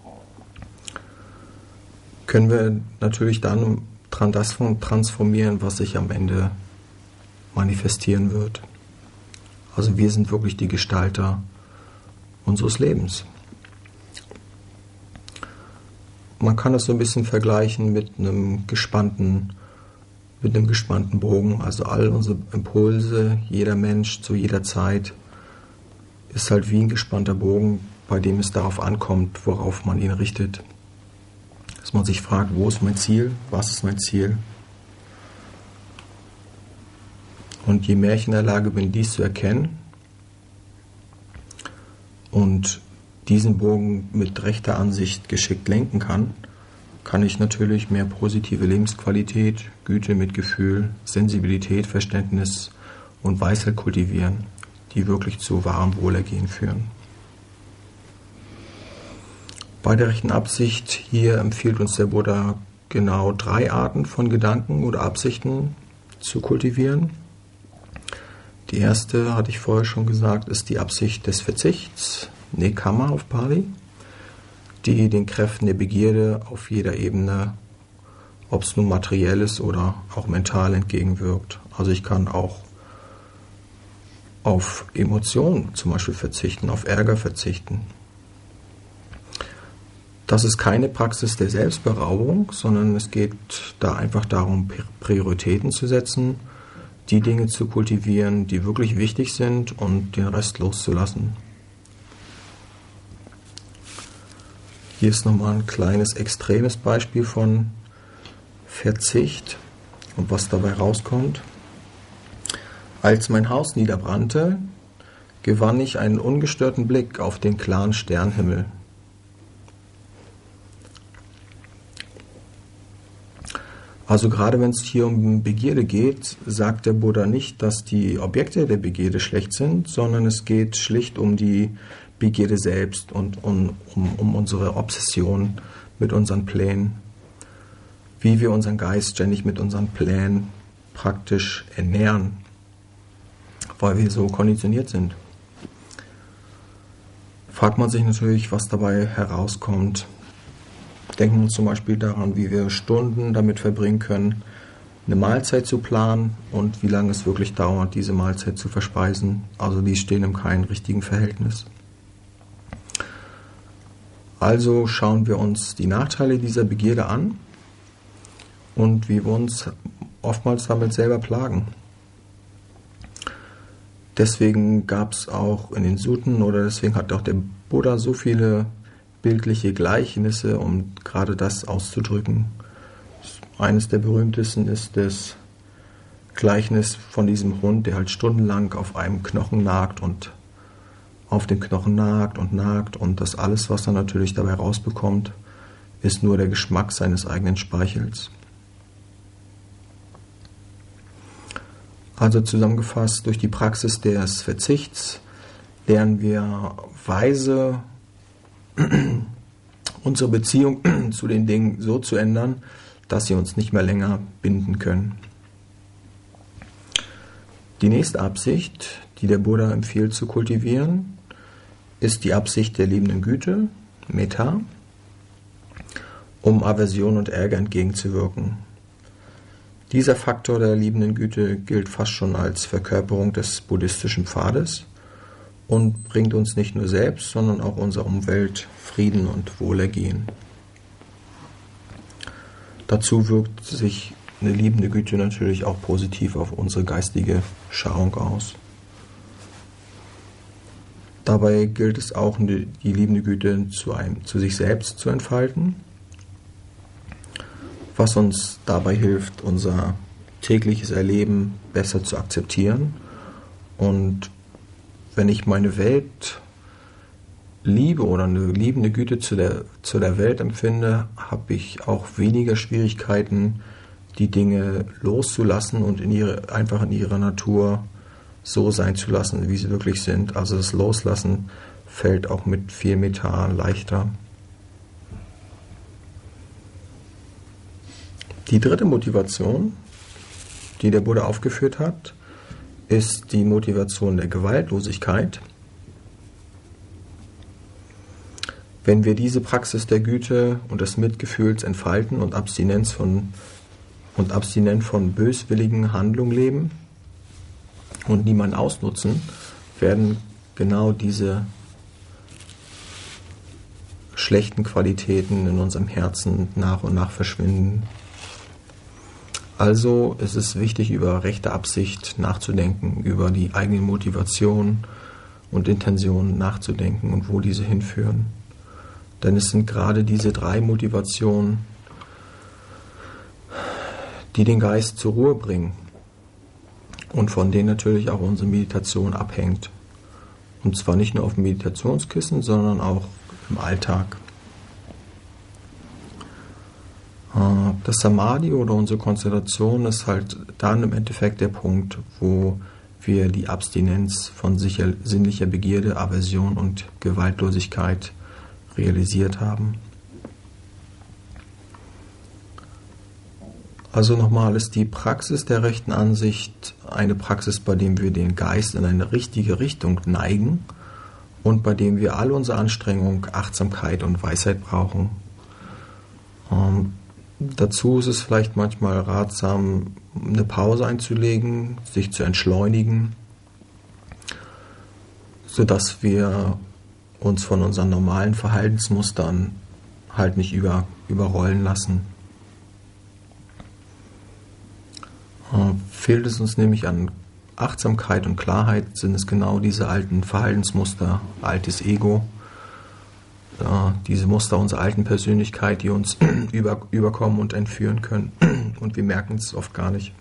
können wir natürlich dann das transformieren, was sich am Ende manifestieren wird. Also wir sind wirklich die Gestalter unseres Lebens. Man kann das so ein bisschen vergleichen mit einem gespannten, mit einem gespannten Bogen. Also all unsere Impulse, jeder Mensch zu jeder Zeit ist halt wie ein gespannter Bogen, bei dem es darauf ankommt, worauf man ihn richtet. Dass man sich fragt, wo ist mein Ziel, was ist mein Ziel? Und je mehr ich in der Lage bin, dies zu erkennen und diesen Bogen mit rechter Ansicht geschickt lenken kann, kann ich natürlich mehr positive Lebensqualität, Güte, Mitgefühl, Sensibilität, Verständnis und Weisheit kultivieren, die wirklich zu wahrem Wohlergehen führen. Bei der rechten Absicht hier empfiehlt uns der Buddha genau drei Arten von Gedanken oder Absichten zu kultivieren. Die erste, hatte ich vorher schon gesagt, ist die Absicht des Verzichts, Nekkhamma auf Pali, die den Kräften der Begierde auf jeder Ebene, ob es nun materiell ist oder auch mental, entgegenwirkt. Also ich kann auch auf Emotionen zum Beispiel verzichten, auf Ärger verzichten. Das ist keine Praxis der Selbstberaubung, sondern es geht da einfach darum, Prioritäten zu setzen, die Dinge zu kultivieren, die wirklich wichtig sind und den Rest loszulassen. Hier ist nochmal ein kleines extremes Beispiel von Verzicht und was dabei rauskommt. Als mein Haus niederbrannte, gewann ich einen ungestörten Blick auf den klaren Sternhimmel. Also gerade wenn es hier um Begierde geht, sagt der Buddha nicht, dass die Objekte der Begierde schlecht sind, sondern es geht schlicht um die Begierde selbst und um, um, um unsere Obsession mit unseren Plänen, wie wir unseren Geist ständig mit unseren Plänen praktisch ernähren, weil wir so konditioniert sind. Fragt man sich natürlich, was dabei herauskommt. Denken wir uns zum Beispiel daran, wie wir Stunden damit verbringen können, eine Mahlzeit zu planen und wie lange es wirklich dauert, diese Mahlzeit zu verspeisen. Also die stehen in keinem richtigen Verhältnis. Also schauen wir uns die Nachteile dieser Begierde an und wie wir uns oftmals damit selber plagen. Deswegen gab es auch in den Suten oder deswegen hat auch der Buddha so viele bildliche Gleichnisse, um gerade das auszudrücken. Eines der berühmtesten ist das Gleichnis von diesem Hund, der halt stundenlang auf einem Knochen nagt und auf dem Knochen nagt und nagt und das alles, was er natürlich dabei rausbekommt, ist nur der Geschmack seines eigenen Speichels. Also zusammengefasst, durch die Praxis des Verzichts lernen wir weise unsere Beziehung zu den Dingen so zu ändern, dass sie uns nicht mehr länger binden können. Die nächste Absicht, die der Buddha empfiehlt zu kultivieren, ist die Absicht der liebenden Güte, Metta, um Aversion und Ärger entgegenzuwirken. Dieser Faktor der liebenden Güte gilt fast schon als Verkörperung des buddhistischen Pfades und bringt uns nicht nur selbst, sondern auch unserer Umwelt Frieden und Wohlergehen. Dazu wirkt sich eine liebende Güte natürlich auch positiv auf unsere geistige Schauung aus. Dabei gilt es auch, die liebende Güte zu, einem, zu sich selbst zu entfalten, was uns dabei hilft, unser tägliches Erleben besser zu akzeptieren. Und wenn ich meine Welt liebe oder eine liebende Güte zu der, zu der Welt empfinde, habe ich auch weniger Schwierigkeiten, die Dinge loszulassen und in ihre, einfach in ihrer Natur so sein zu lassen, wie sie wirklich sind. Also das Loslassen fällt auch mit viel Metta leichter. Die dritte Motivation, die der Buddha aufgeführt hat, ist die Motivation der Gewaltlosigkeit. Wenn wir diese Praxis der Güte und des Mitgefühls entfalten und Abstinenz von, und abstinent von böswilligen Handlungen leben und niemanden ausnutzen, werden genau diese schlechten Qualitäten in unserem Herzen nach und nach verschwinden. Also ist es wichtig, über rechte Absicht nachzudenken, über die eigene Motivation und Intentionen nachzudenken und wo diese hinführen. Denn es sind gerade diese drei Motivationen, die den Geist zur Ruhe bringen und von denen natürlich auch unsere Meditation abhängt. Und zwar nicht nur auf dem Meditationskissen, sondern auch im Alltag. Das Samadhi oder unsere Konzentration ist halt dann im Endeffekt der Punkt, wo wir die Abstinenz von sicher, sinnlicher Begierde, Aversion und Gewaltlosigkeit realisiert haben. Also nochmal, ist die Praxis der rechten Ansicht eine Praxis, bei dem wir den Geist in eine richtige Richtung neigen und bei dem wir all unsere Anstrengung, Achtsamkeit und Weisheit brauchen. Ähm, dazu ist es vielleicht manchmal ratsam, eine Pause einzulegen, sich zu entschleunigen, sodass wir uns von unseren normalen Verhaltensmustern halt nicht über, überrollen lassen. Äh, fehlt es uns nämlich an Achtsamkeit und Klarheit, sind es genau diese alten Verhaltensmuster, altes Ego, äh, diese Muster unserer alten Persönlichkeit, die uns über, überkommen und entführen können. Und wir merken es oft gar nicht.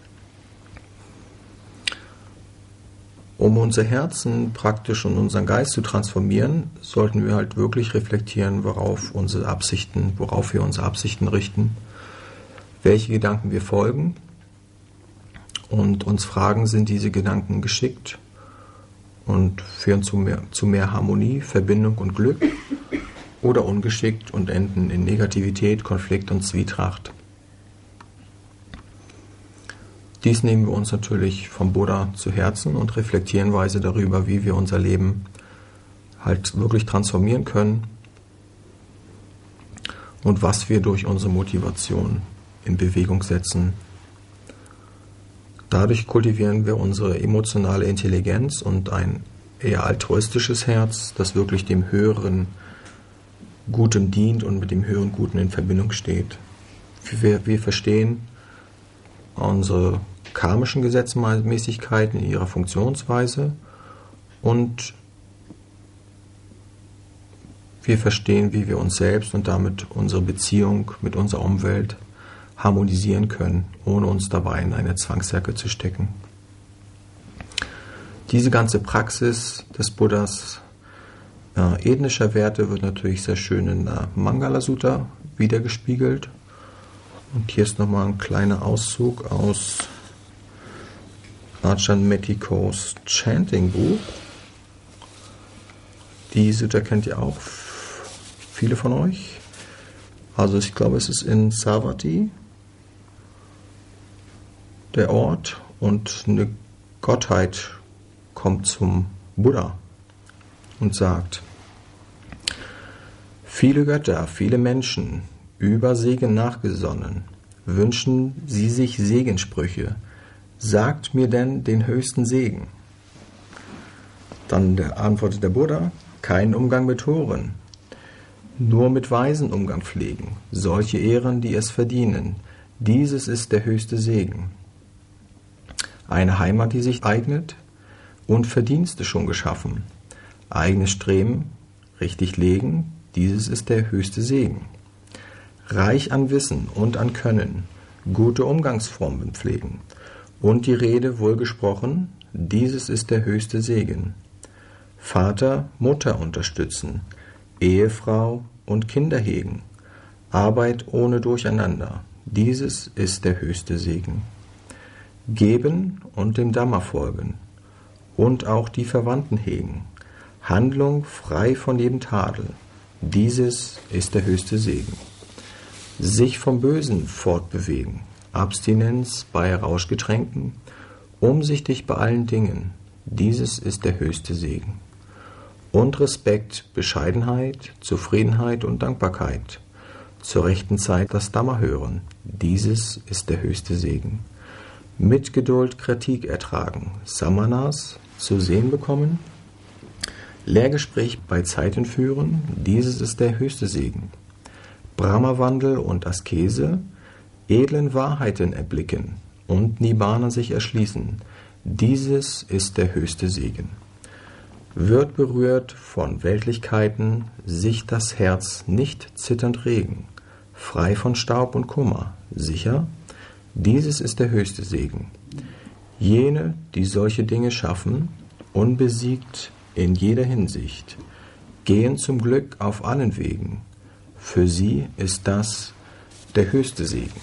Um unser Herzen praktisch und unseren Geist zu transformieren, sollten wir halt wirklich reflektieren, worauf unsere Absichten, worauf wir unsere Absichten richten, welche Gedanken wir folgen und uns fragen, sind diese Gedanken geschickt und führen zu mehr, zu mehr Harmonie, Verbindung und Glück oder ungeschickt und enden in Negativität, Konflikt und Zwietracht. Dies nehmen wir uns natürlich vom Buddha zu Herzen und reflektieren weise darüber, wie wir unser Leben halt wirklich transformieren können und was wir durch unsere Motivation in Bewegung setzen. Dadurch kultivieren wir unsere emotionale Intelligenz und ein eher altruistisches Herz, das wirklich dem höheren Gutem dient und mit dem höheren Guten in Verbindung steht. Wir, wir verstehen unsere karmischen Gesetzmäßigkeiten in ihrer Funktionsweise und wir verstehen, wie wir uns selbst und damit unsere Beziehung mit unserer Umwelt harmonisieren können, ohne uns dabei in eine Zwangsjacke zu stecken. Diese ganze Praxis des Buddhas äh, ethnischer Werte wird natürlich sehr schön in der Mangala Sutta wiedergespiegelt. Und hier ist nochmal ein kleiner Auszug aus Ajahn Metikos Chanting Buch. Die Sutta kennt ihr auch, viele von euch. Also ich glaube, es ist in Savatthi, der Ort, und eine Gottheit kommt zum Buddha und sagt: Viele Götter, viele Menschen, über Segen nachgesonnen, wünschen sie sich Segenssprüche. Sagt mir denn den höchsten Segen? Dann antwortet der Buddha: Kein Umgang mit Huren, nur mit Weisen Umgang pflegen, solche Ehren, die es verdienen. Dieses ist der höchste Segen. Eine Heimat, die sich eignet und Verdienste schon geschaffen. Eigenes Streben, richtig legen, dieses ist der höchste Segen. Reich an Wissen und an Können, gute Umgangsformen pflegen und die Rede wohlgesprochen, dieses ist der höchste Segen. Vater, Mutter unterstützen, Ehefrau und Kinder hegen, Arbeit ohne Durcheinander, dieses ist der höchste Segen. Geben und dem Dhamma folgen und auch die Verwandten hegen, Handlung frei von jedem Tadel, dieses ist der höchste Segen. Sich vom Bösen fortbewegen, Abstinenz bei Rauschgetränken, umsichtig bei allen Dingen, dieses ist der höchste Segen. Und Respekt, Bescheidenheit, Zufriedenheit und Dankbarkeit, zur rechten Zeit das Dhamma hören, dieses ist der höchste Segen. Mit Geduld Kritik ertragen, Samanas zu sehen bekommen, Lehrgespräch bei Zeiten führen, dieses ist der höchste Segen. Brahmawandel und Askese, edlen Wahrheiten erblicken und Nibbana sich erschließen, dieses ist der höchste Segen. Wird berührt von Weltlichkeiten sich das Herz nicht zitternd regen, frei von Staub und Kummer, sicher, dieses ist der höchste Segen. Jene, die solche Dinge schaffen, unbesiegt in jeder Hinsicht, gehen zum Glück auf allen Wegen. Für sie ist das der höchste Segen.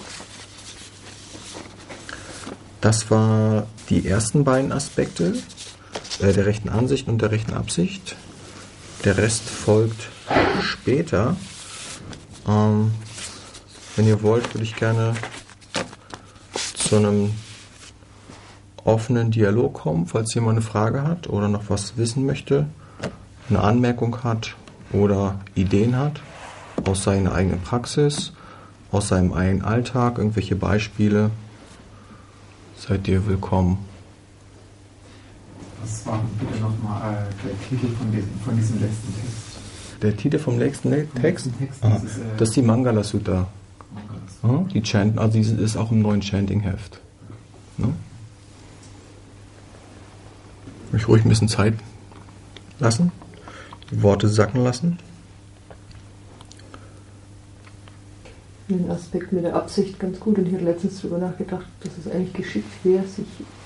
Das war die ersten beiden Aspekte, äh, der rechten Ansicht und der rechten Absicht. Der Rest folgt später. Ähm, wenn ihr wollt, würde ich gerne zu einem offenen Dialog kommen, falls jemand eine Frage hat oder noch was wissen möchte, eine Anmerkung hat oder Ideen hat aus seiner eigenen Praxis, aus seinem eigenen Alltag, irgendwelche Beispiele. Seid ihr willkommen. Was war bitte nochmal äh, der Titel von diesem, von diesem letzten Text? Der Titel vom nächsten Le- Text? Text Aha, das, ist, äh, das ist die Mangala Sutta. Mangala. Die Chanten, also die ist auch im neuen Chanting-Heft. Ne? Ich ruhig ein bisschen Zeit lassen, die Worte sacken lassen. Den Aspekt mit der Absicht ganz gut und ich hatte letztens darüber nachgedacht, dass es eigentlich geschickt wäre, sich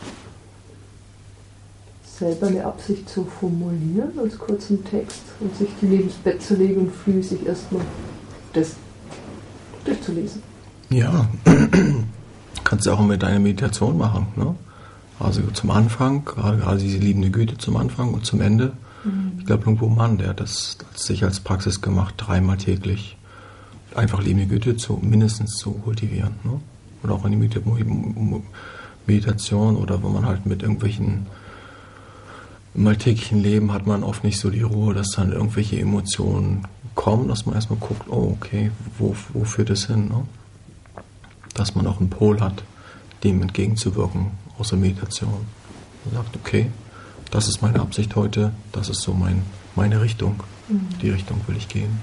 selber eine Absicht zu formulieren als kurzen Text und sich die neben das Bett zu legen und früh sich erstmal das durchzulesen. Ja, kannst du auch mit deiner Meditation machen, ne? Also zum Anfang, gerade, gerade diese liebende Güte zum Anfang und zum Ende. Mhm. Ich glaube, Luang Por Mann, der hat das sich als Praxis gemacht, dreimal täglich. Einfach liebende Güte zu, mindestens zu kultivieren. Ne? Oder auch in die Meditation oder wenn man halt mit irgendwelchen, im alltäglichen Leben hat man oft nicht so die Ruhe, dass dann irgendwelche Emotionen kommen, dass man erstmal guckt, oh okay, wo, wo führt das hin? Ne? Dass man auch einen Pol hat, dem entgegenzuwirken aus der Meditation. Man sagt, okay, das ist meine Absicht heute, das ist so mein, meine Richtung, mhm. Die Richtung will ich gehen.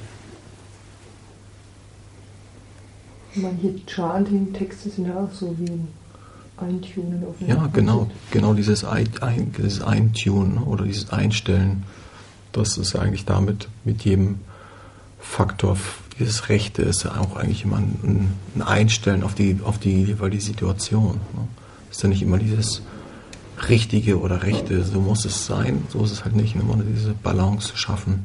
Manche Chanting-Texte sind ja auch so wie ein Eintunen auf eine Ja, genau, genau dieses, ein, ein, dieses Eintunen oder dieses Einstellen, das ist eigentlich damit mit jedem Faktor, dieses Rechte ist ja auch eigentlich immer ein, ein Einstellen auf die, auf die jeweilige Situation. Ne? Ist ja nicht immer dieses Richtige oder Rechte, so muss es sein, so ist es halt nicht, immer diese Balance schaffen.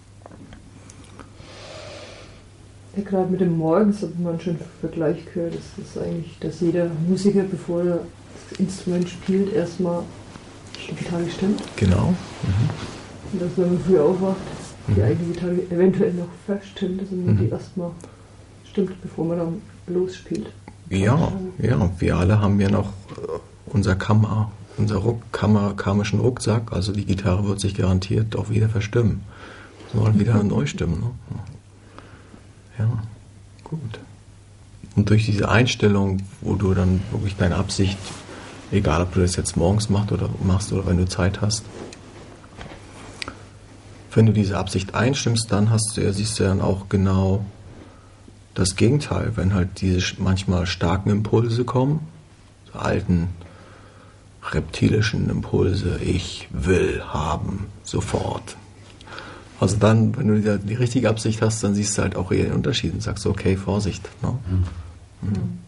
Ja, gerade mit dem Morgens hat man schon einen Vergleich gehört, dass das eigentlich, dass jeder Musiker, bevor er das Instrument spielt, erstmal die Gitarre stimmt. Genau. Mhm. Und dass, wenn man früh aufwacht, mhm. die eigene Gitarre eventuell noch verstimmt, dass man mhm. die erstmal stimmt, bevor man dann losspielt. Ja, ja, wir alle haben ja noch unser Kammer, unser Ruck, Kammer, karmischen Rucksack, also die Gitarre wird sich garantiert auch wieder verstimmen. Sollen wieder neu stimmen. Ne? Ja, gut. Und durch diese Einstellung, wo du dann wirklich deine Absicht, egal ob du das jetzt morgens machst oder machst oder wenn du Zeit hast, wenn du diese Absicht einstimmst, dann hast du ja, siehst du dann auch genau das Gegenteil, wenn halt diese manchmal starken Impulse kommen, so alten reptilischen Impulse, ich will haben, sofort. Also dann, wenn du die, die richtige Absicht hast, dann siehst du halt auch eher den Unterschied und sagst, okay, Vorsicht. Ne? Mhm. Mhm.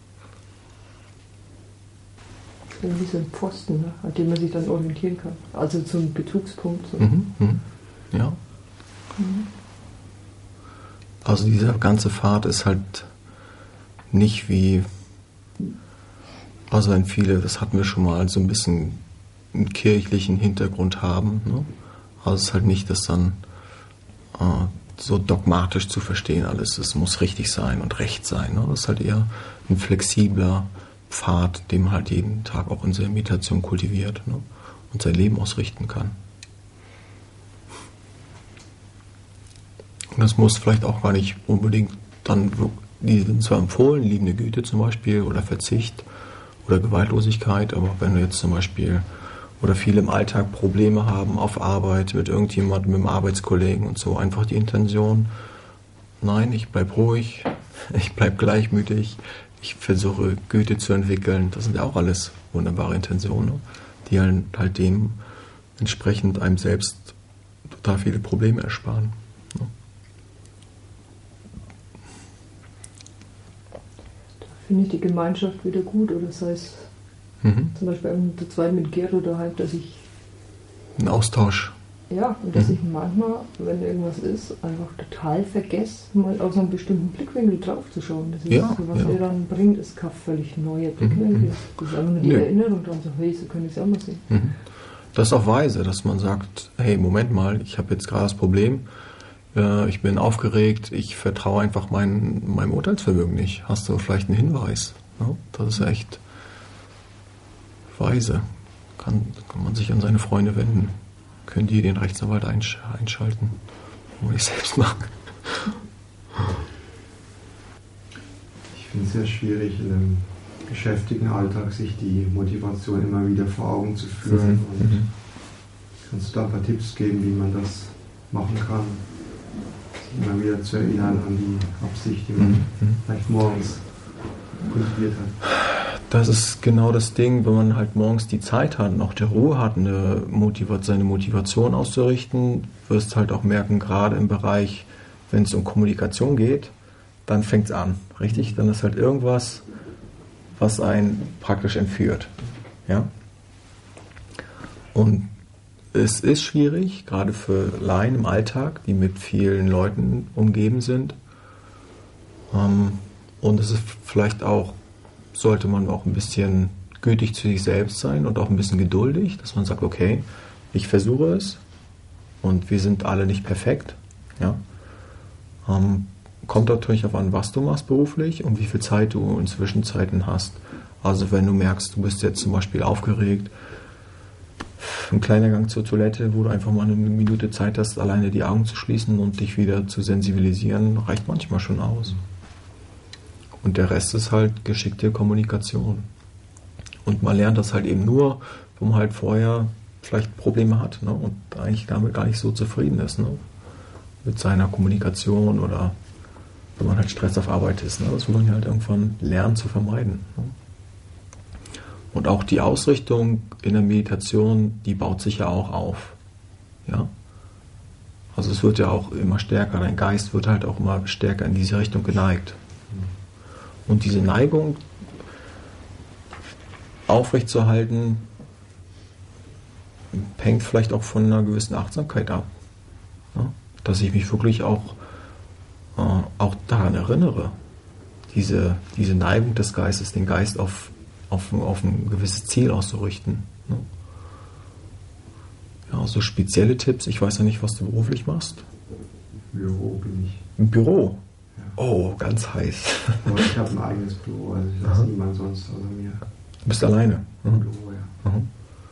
Wie so ein Pfosten, ne? An dem man sich dann orientieren kann. Also zum Bezugspunkt. So. Mhm. Mhm. Ja. Mhm. Also diese ganze Fahrt ist halt nicht wie, also wenn viele, das hatten wir schon mal, so ein bisschen einen kirchlichen Hintergrund haben. Ne? Also es ist halt nicht, dass dann äh, so dogmatisch zu verstehen alles, es muss richtig sein und recht sein. Ne? Das ist halt eher ein flexibler Pfad, den man halt jeden Tag auch in seiner Meditation kultiviert, ne? Und sein Leben ausrichten kann. Und das muss vielleicht auch gar nicht unbedingt dann, die sind zwar empfohlen, liebende Güte zum Beispiel oder Verzicht oder Gewaltlosigkeit, aber wenn du jetzt zum Beispiel oder viele im Alltag Probleme haben auf Arbeit mit irgendjemandem, mit einem Arbeitskollegen und so, einfach die Intention, nein, ich bleib ruhig, ich bleib gleichmütig, ich versuche Güte zu entwickeln, das sind ja auch alles wunderbare Intentionen, die halt, halt dem entsprechend einem selbst total viele Probleme ersparen. Ja. Da finde ich die Gemeinschaft wieder gut, oder sei es mhm. zum Beispiel der zweite mit Gero daheim, dass ich ein Austausch. Ja, und dass mhm. ich manchmal, wenn irgendwas ist, einfach total vergesse, mal aus einem bestimmten Blickwinkel drauf zu schauen. Das ist, ja, was ja. er dann bringt, ist kein völlig neuer Blickwinkel. Mhm. Das ist einfach nur die nee. Erinnerung daran, so, hey, so könnte ich es auch mal sehen. Mhm. Das ist auch weise, dass man sagt, hey, Moment mal, ich habe jetzt gerade das Problem, äh, ich bin aufgeregt, ich vertraue einfach mein, meinem Urteilsvermögen nicht. Hast du vielleicht einen Hinweis? Ja, das ist echt weise. Kann, kann man sich an seine Freunde wenden. Können die den Rechtsanwalt einsch- einschalten und nicht selbst machen. Ich finde es sehr schwierig, in einem beschäftigten Alltag sich die Motivation immer wieder vor Augen zu führen. Mhm. Und mhm. kannst du da ein paar Tipps geben, wie man das machen kann? Sich immer wieder zu erinnern an die Absicht, die man mhm. vielleicht morgens kultiviert hat. Das ist genau das Ding, wenn man halt morgens die Zeit hat und auch die Ruhe hat, eine Motiva- seine Motivation auszurichten, wirst du halt auch merken, gerade im Bereich, wenn es um Kommunikation geht, dann fängt es an, richtig? Dann ist halt irgendwas, was einen praktisch entführt. Ja? Und es ist schwierig, gerade für Laien im Alltag, die mit vielen Leuten umgeben sind. Und es ist vielleicht auch sollte man auch ein bisschen gütig zu sich selbst sein und auch ein bisschen geduldig, dass man sagt, okay, ich versuche es und wir sind alle nicht perfekt. Ja? Ähm, kommt natürlich auf an, was du machst beruflich und wie viel Zeit du in Zwischenzeiten hast. Also wenn du merkst, du bist jetzt zum Beispiel aufgeregt, ein kleiner Gang zur Toilette, wo du einfach mal eine Minute Zeit hast, alleine die Augen zu schließen und dich wieder zu sensibilisieren, reicht manchmal schon aus. Und der Rest ist halt geschickte Kommunikation. Und man lernt das halt eben nur, wo man halt vorher vielleicht Probleme hat, ne? Und eigentlich damit gar nicht so zufrieden ist, ne? Mit seiner Kommunikation oder wenn man halt Stress auf Arbeit ist. Ne? Das muss man halt irgendwann lernen zu vermeiden. Ne? Und auch die Ausrichtung in der Meditation, die baut sich ja auch auf. Ja? Also es wird ja auch immer stärker, dein Geist wird halt auch immer stärker in diese Richtung geneigt. Und diese Neigung aufrechtzuerhalten, hängt vielleicht auch von einer gewissen Achtsamkeit ab. Ja? Dass ich mich wirklich auch, äh, auch daran erinnere, diese, diese Neigung des Geistes, den Geist auf, auf, auf ein gewisses Ziel auszurichten. Ne? Ja, so spezielle Tipps, ich weiß ja nicht, was du beruflich machst. Im Büro bin ich. Im Büro? Oh, ganz heiß. Aber ich habe ein eigenes Büro, also ich lasse niemand sonst außer mir. Du bist alleine? Im Büro, ja. Mhm.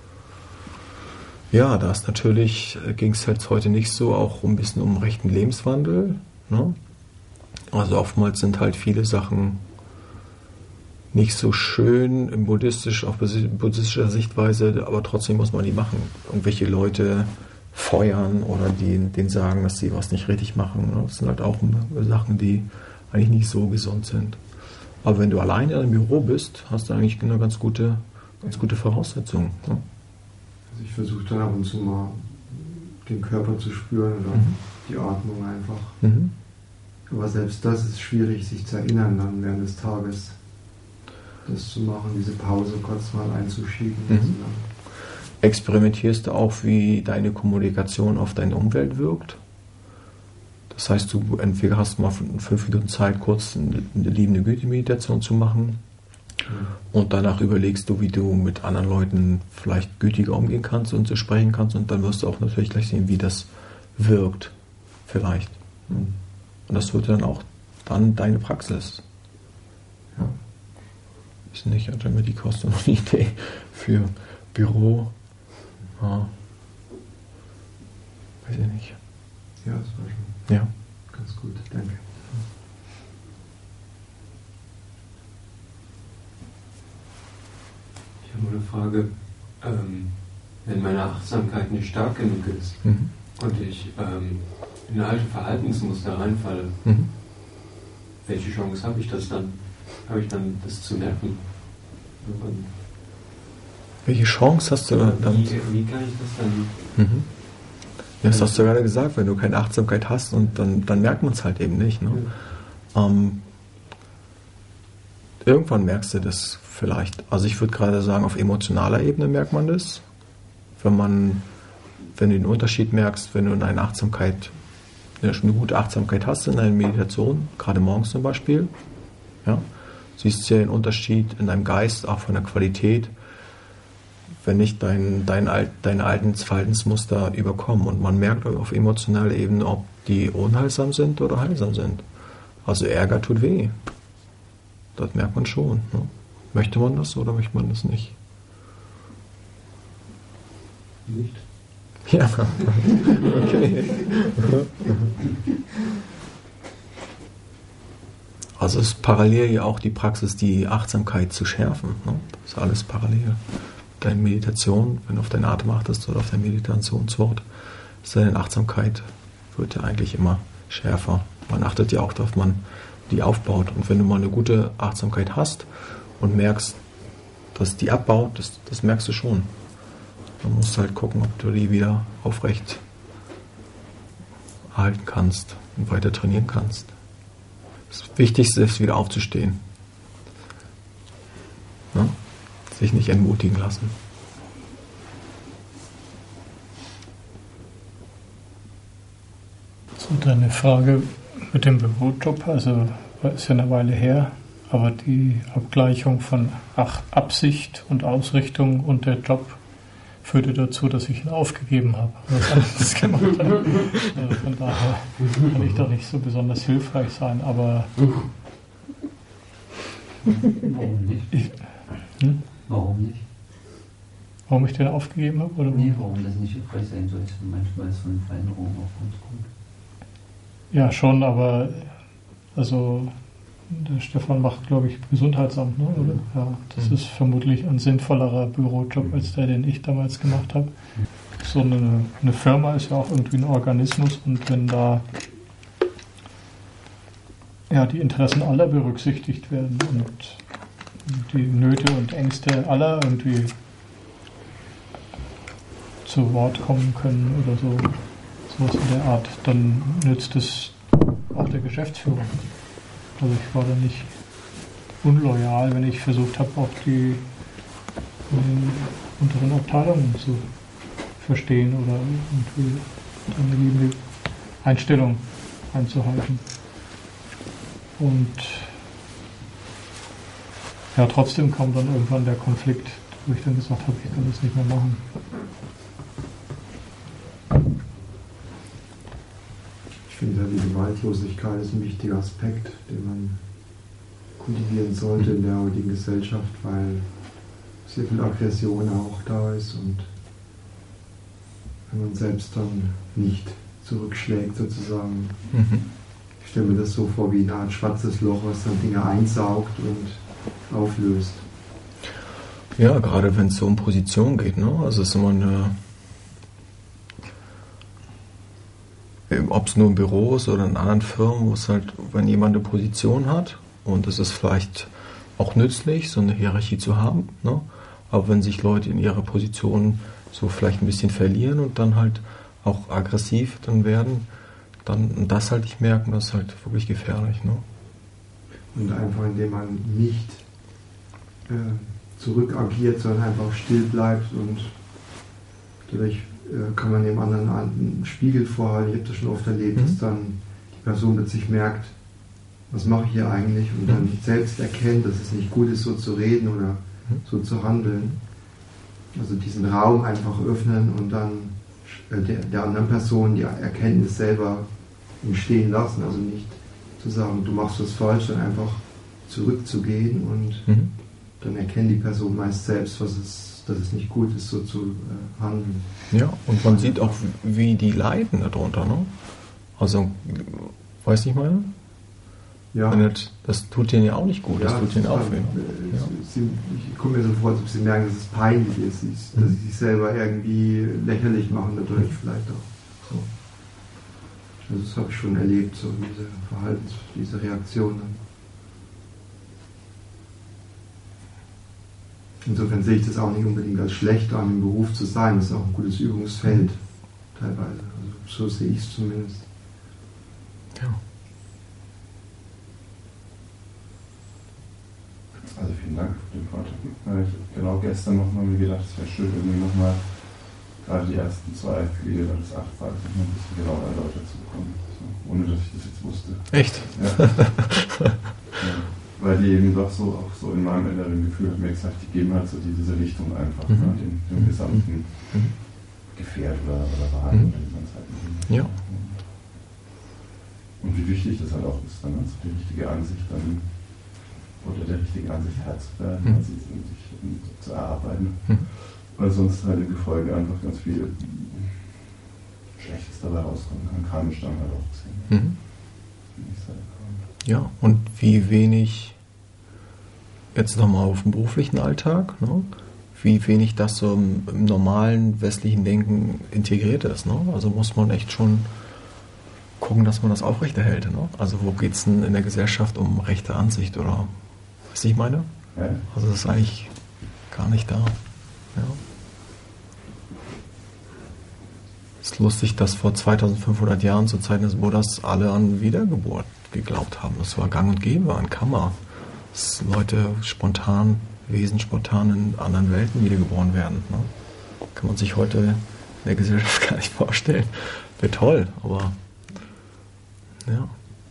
Ja, da ist natürlich, ging es halt heute nicht so, auch ein bisschen um rechten Lebenswandel. Ne? Also oftmals sind halt viele Sachen nicht so schön im buddhistisch, auf buddhistischer Sichtweise, aber trotzdem muss man die machen. Irgendwelche Leute feuern oder die, denen sagen, dass sie was nicht richtig machen. Das sind halt auch Sachen, die eigentlich nicht so gesund sind. Aber wenn du alleine im Büro bist, hast du eigentlich eine ganz gute, ganz gute Voraussetzung. Ja? Also ich versuche dann ab und zu mal den Körper zu spüren oder mhm. die Atmung einfach. Mhm. Aber selbst das ist schwierig, sich zu erinnern, dann während des Tages das zu machen, diese Pause kurz mal einzuschieben. Mhm. Experimentierst du auch, wie deine Kommunikation auf deine Umwelt wirkt? Das heißt, du entweder hast mal fünf Minuten Zeit, kurz eine liebende Güte-Meditation zu machen mhm. und danach überlegst du, wie du mit anderen Leuten vielleicht gütiger umgehen kannst und zu sprechen kannst und dann wirst du auch natürlich gleich sehen, wie das wirkt, vielleicht. Mhm. Und das wird dann auch dann deine Praxis. Ja. Ist nicht, hat mir die Kosten noch eine Idee für Büro. Ah. Weiß ich nicht. Ja, das war schon ja. ganz gut, danke. Ich habe eine Frage. Ähm, wenn meine Achtsamkeit nicht stark genug ist mhm. und ich ähm, in alte Verhaltensmuster reinfalle, mhm. welche Chance habe ich das dann? Habe ich dann das zu merken? Welche Chance hast du Wie, damit? wie kann ich das dann? Mhm. Ja, das hast du gerade gesagt, wenn du keine Achtsamkeit hast, und dann, dann merkt man es halt eben nicht. Ne? Ja. Ähm, irgendwann merkst du das vielleicht. Also ich würde gerade sagen, auf emotionaler Ebene merkt man das. Wenn man, wenn du den Unterschied merkst, wenn du in einer Achtsamkeit, eine gute Achtsamkeit hast in deiner Meditation, gerade morgens zum Beispiel, ja, siehst du ja den Unterschied in deinem Geist, auch von der Qualität, wenn nicht dein, dein, deine alten Verhaltensmuster überkommen. Und man merkt auf emotionaler Ebene, ob die unheilsam sind oder heilsam sind. Also Ärger tut weh. Das merkt man schon. Ne? Möchte man das oder möchte man das nicht? Nicht. Ja, okay. Also es ist parallel ja auch die Praxis, die Achtsamkeit zu schärfen. Ne? Das ist alles parallel. Deine Meditation, wenn du auf deinen Atem achtest oder auf dein Meditationswort, ist deine Achtsamkeit wird ja eigentlich immer schärfer. Man achtet ja auch darauf, man die aufbaut. Und wenn du mal eine gute Achtsamkeit hast und merkst, dass die abbaut, das, das merkst du schon. Man muss halt gucken, ob du die wieder aufrecht erhalten kannst und weiter trainieren kannst. Das Wichtigste ist, wieder aufzustehen. Ja? Sich nicht entmutigen lassen. So, deine Frage mit dem Bürojob, also ist ja eine Weile her, aber die Abgleichung von Ach- Absicht und Ausrichtung und der Job führte dazu, dass ich ihn aufgegeben habe. Was anderes gemacht habe. Also von daher kann ich doch nicht so besonders hilfreich sein, aber warum nicht? Ich, hm? Warum nicht? Warum ich den aufgegeben habe? Oder Nee, warum das nicht hilfreich sein sollte. Manchmal ist so eine Veränderung auch ganz gut. Ja, schon, aber also der Stefan macht, glaube ich, Gesundheitsamt, ne? Oder? Ja, das mhm. ist vermutlich ein sinnvollerer Bürojob als der, den ich damals gemacht habe. So eine, eine Firma ist ja auch irgendwie ein Organismus, und wenn da ja, die Interessen aller berücksichtigt werden und die Nöte und Ängste aller irgendwie zu Wort kommen können oder so, sowas in der Art, dann nützt es auch der Geschäftsführung. Also ich war da nicht unloyal, wenn ich versucht habe, auch die, die unteren Abteilungen zu verstehen oder irgendwie eine liebende Einstellung einzuhalten. Und ja, trotzdem kam dann irgendwann der Konflikt, wo ich dann gesagt habe, ich kann das nicht mehr machen. Ich finde ja, die Gewaltlosigkeit ist ein wichtiger Aspekt, den man kultivieren sollte in der heutigen Gesellschaft, weil sehr viel Aggression auch da ist, und wenn man selbst dann nicht zurückschlägt sozusagen. Mhm. Ich stelle mir das so vor wie eine Art schwarzes Loch, was dann Dinge einsaugt und auflöst. Ja, gerade wenn es so um Position geht, ne? Also es ist immer eine, ob es nur im Büro ist oder in anderen Firmen, wo es halt, wenn jemand eine Position hat, und es ist vielleicht auch nützlich, so eine Hierarchie zu haben, ne? Aber wenn sich Leute in ihrer Position so vielleicht ein bisschen verlieren und dann halt auch aggressiv dann werden, dann das halt nicht merken, das ist halt wirklich gefährlich. Ne? Und einfach indem man nicht äh, zurück agiert, sondern einfach still bleibt, und dadurch äh, kann man dem anderen einen Spiegel vorhalten. Ich habe das schon oft erlebt, mhm. dass dann die Person plötzlich merkt, was mache ich hier eigentlich, und dann mhm. selbst erkennt, dass es nicht gut ist, so zu reden oder mhm. so zu handeln. Also diesen Raum einfach öffnen und dann äh, der, der anderen Person die Erkenntnis selber entstehen lassen. Also nicht zu sagen, du machst was falsch, sondern einfach zurückzugehen, und mhm. dann erkennt die Person meist selbst, was es, dass es nicht gut ist, so zu äh, handeln. Ja, und man sieht auch, wie die leiden darunter. Ne? Also, weiß nicht mal. Ja. Das, das tut denen ja auch nicht gut, das ja, tut denen auch weh. Ja. Ich komme mir so vor, als ob sie merken, dass es peinlich ist, dass sie sich selber irgendwie lächerlich machen dadurch vielleicht auch. So. Also das habe ich schon erlebt, so diese Verhaltens-, diese Reaktionen. insofern sehe ich das auch nicht unbedingt als schlecht an, im Beruf zu sein. Das ist auch ein gutes Übungsfeld, teilweise. Also so sehe ich es zumindest. Ja. Also vielen Dank für den Vortrag. Ich genau gestern nochmal mir gedacht, es wäre schön, irgendwie nochmal gerade die ersten zwei Glieder des Achtsags noch ein bisschen genauer erläutert zu bekommen. So, ohne dass ich das jetzt wusste. Echt? Ja. Ja. Weil die eben doch so, auch so in meinem inneren Gefühl, hat mir gesagt, die geben halt so die, diese Richtung einfach, mhm. ne, dem, dem gesamten mhm. Gefährt oder, oder Wagen, mhm. oder wie man es halt nennt. Ja. Und wie wichtig das halt auch ist, dann also die richtige Ansicht dann oder der richtigen Ansicht Herr zu werden, mhm. also sich um, zu erarbeiten. Mhm. Weil sonst halt im Gefolge einfach ganz viel Schlechtes dabei rauskommen kann, karmisch dann halt auch gesehen. Mhm. Ja, und wie wenig jetzt nochmal auf dem beruflichen Alltag, ne? Wie wenig das so im, im normalen westlichen Denken integriert ist. Ne? Also muss man echt schon gucken, dass man das aufrechterhält. Ne? Also wo geht es denn in der Gesellschaft um rechte Ansicht oder was ich meine? Ja. Also das ist eigentlich gar nicht da. Ja. Es ist lustig, dass vor zweitausendfünfhundert Jahren, zu Zeiten des Buddhas, alle an Wiedergeburt geglaubt haben. Das war gang und gäbe, ein Kammer. Dass Leute spontan, Wesen spontan in anderen Welten wiedergeboren werden. Ne? Kann man sich heute in der Gesellschaft gar nicht vorstellen. Wäre toll, aber ja.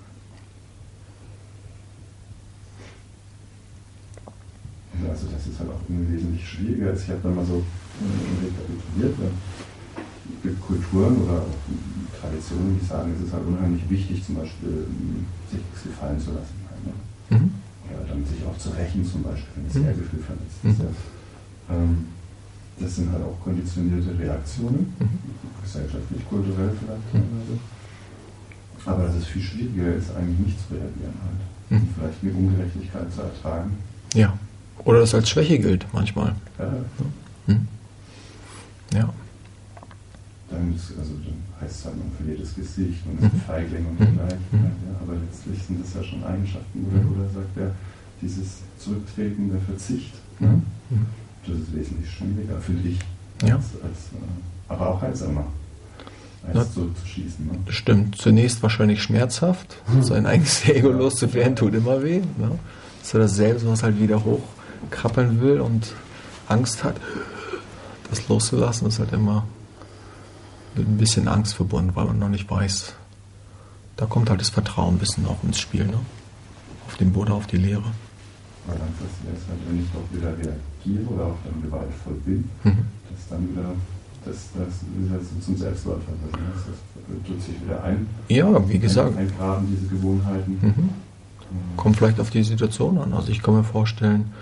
Also das ist halt auch irgendwie wesentlich schwieriger. Ich habe da mal so rekapituliert. Es gibt Kulturen oder auch Traditionen, die sagen, es ist halt unheimlich wichtig, zum Beispiel sich nichts gefallen zu lassen. Halt, ne? Mhm. Oder dann sich auch zu rächen, zum Beispiel, wenn das mhm. Ehrgefühl verletzt ist. Mhm. Ja. Ähm, das sind halt auch konditionierte Reaktionen, mhm. gesellschaftlich, kulturell vielleicht. Mhm. Aber dass es viel schwieriger ist, eigentlich nicht zu reagieren halt. Mhm. Und vielleicht eine Ungerechtigkeit zu ertragen. Ja. Oder das als Schwäche gilt manchmal. Ja. Mhm. Ja. Dann, ist, also, dann heißt es halt, man verliert das Gesicht und ist ein Feigling und dergleichen. Mhm. Ja, aber letztlich sind das ja schon Eigenschaften. Oder, oder sagt er, dieses Zurücktreten, der Verzicht, mhm. ne? Das ist wesentlich schwieriger, finde ich, als, ja. als, aber auch heilsamer, als ja. zurückzuschießen. Ne? Stimmt. Zunächst wahrscheinlich schmerzhaft. Mhm. Sein eigenes Ego loszuwerden tut immer weh. Ne? Das ist ja dasselbe, was halt wieder hochkrabbeln will und Angst hat. Das loszulassen ist halt immer mit ein bisschen Angst verbunden, weil man noch nicht weiß. Da kommt halt das Vertrauen ein bisschen auch ins Spiel, ne? Auf den Buddha, auf die Lehre. Weil langfristig ist halt, wenn ich doch wieder reagiere oder auch dann gewaltvoll bin, mhm. dass dann wieder das, das wieder zum Selbstläufer wird. Ne? Das tut sich wieder ein. Ja, wie gesagt. Ein, eingraben diese Gewohnheiten. Mhm. Mhm. Kommt vielleicht auf die Situation an. Also ich kann mir vorstellen,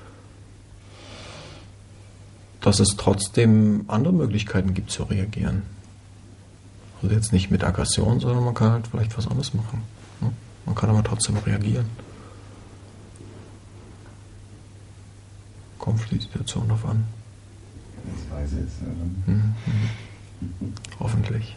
dass es trotzdem andere Möglichkeiten gibt zu reagieren. Also jetzt nicht mit Aggression, sondern man kann halt vielleicht was anderes machen. Man kann aber trotzdem reagieren. Kommt die Situation drauf an. Das weiß ich jetzt, ja, dann. Mhm. Mhm. Hoffentlich.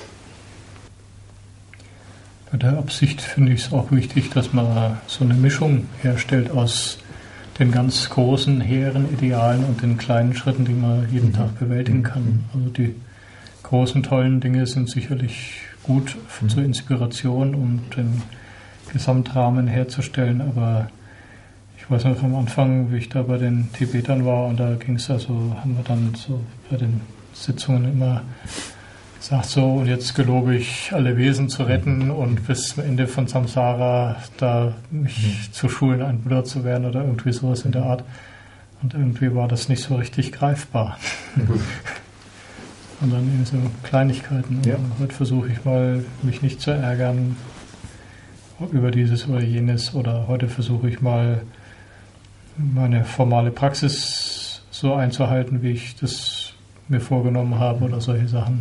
Bei der Absicht finde ich es auch wichtig, dass man so eine Mischung herstellt aus den ganz großen, hehren Idealen und den kleinen Schritten, die man jeden Tag bewältigen kann. Also die großen, tollen Dinge sind sicherlich gut mhm. zur Inspiration, um den Gesamtrahmen herzustellen, aber ich weiß noch am Anfang, wie ich da bei den Tibetern war, und da ging es also, haben wir dann so bei den Sitzungen immer gesagt, so, und jetzt gelobe ich, alle Wesen zu retten und bis zum Ende von Samsara da mich mhm. zu schulen, ein Buddha zu werden oder irgendwie sowas in der Art. Und irgendwie war das nicht so richtig greifbar. Mhm. Und dann eben so Kleinigkeiten. Ja. Und heute versuche ich mal, mich nicht zu ärgern über dieses oder jenes, oder heute versuche ich mal, meine formale Praxis so einzuhalten, wie ich das mir vorgenommen habe, oder solche Sachen.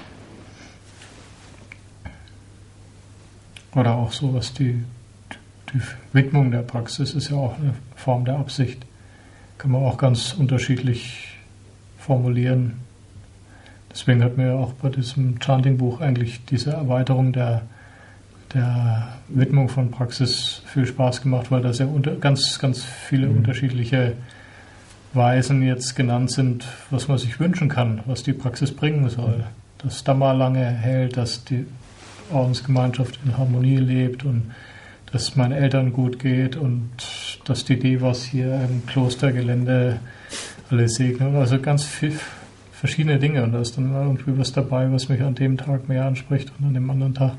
Oder auch sowas, die, die Widmung der Praxis ist ja auch eine Form der Absicht. Kann man auch ganz unterschiedlich formulieren. Deswegen hat mir auch bei diesem Chanting-Buch eigentlich diese Erweiterung der, der Widmung von Praxis viel Spaß gemacht, weil da sehr unter, ganz, ganz viele mhm. unterschiedliche Weisen jetzt genannt sind, was man sich wünschen kann, was die Praxis bringen soll. Dass es da mal lange hält, dass die Ordensgemeinschaft in Harmonie lebt und dass es meinen Eltern gut geht und dass die Devas hier im Klostergelände alle segnen. Also ganz viel, verschiedene Dinge. Und da ist dann irgendwie was dabei, was mich an dem Tag mehr anspricht und an dem anderen Tag.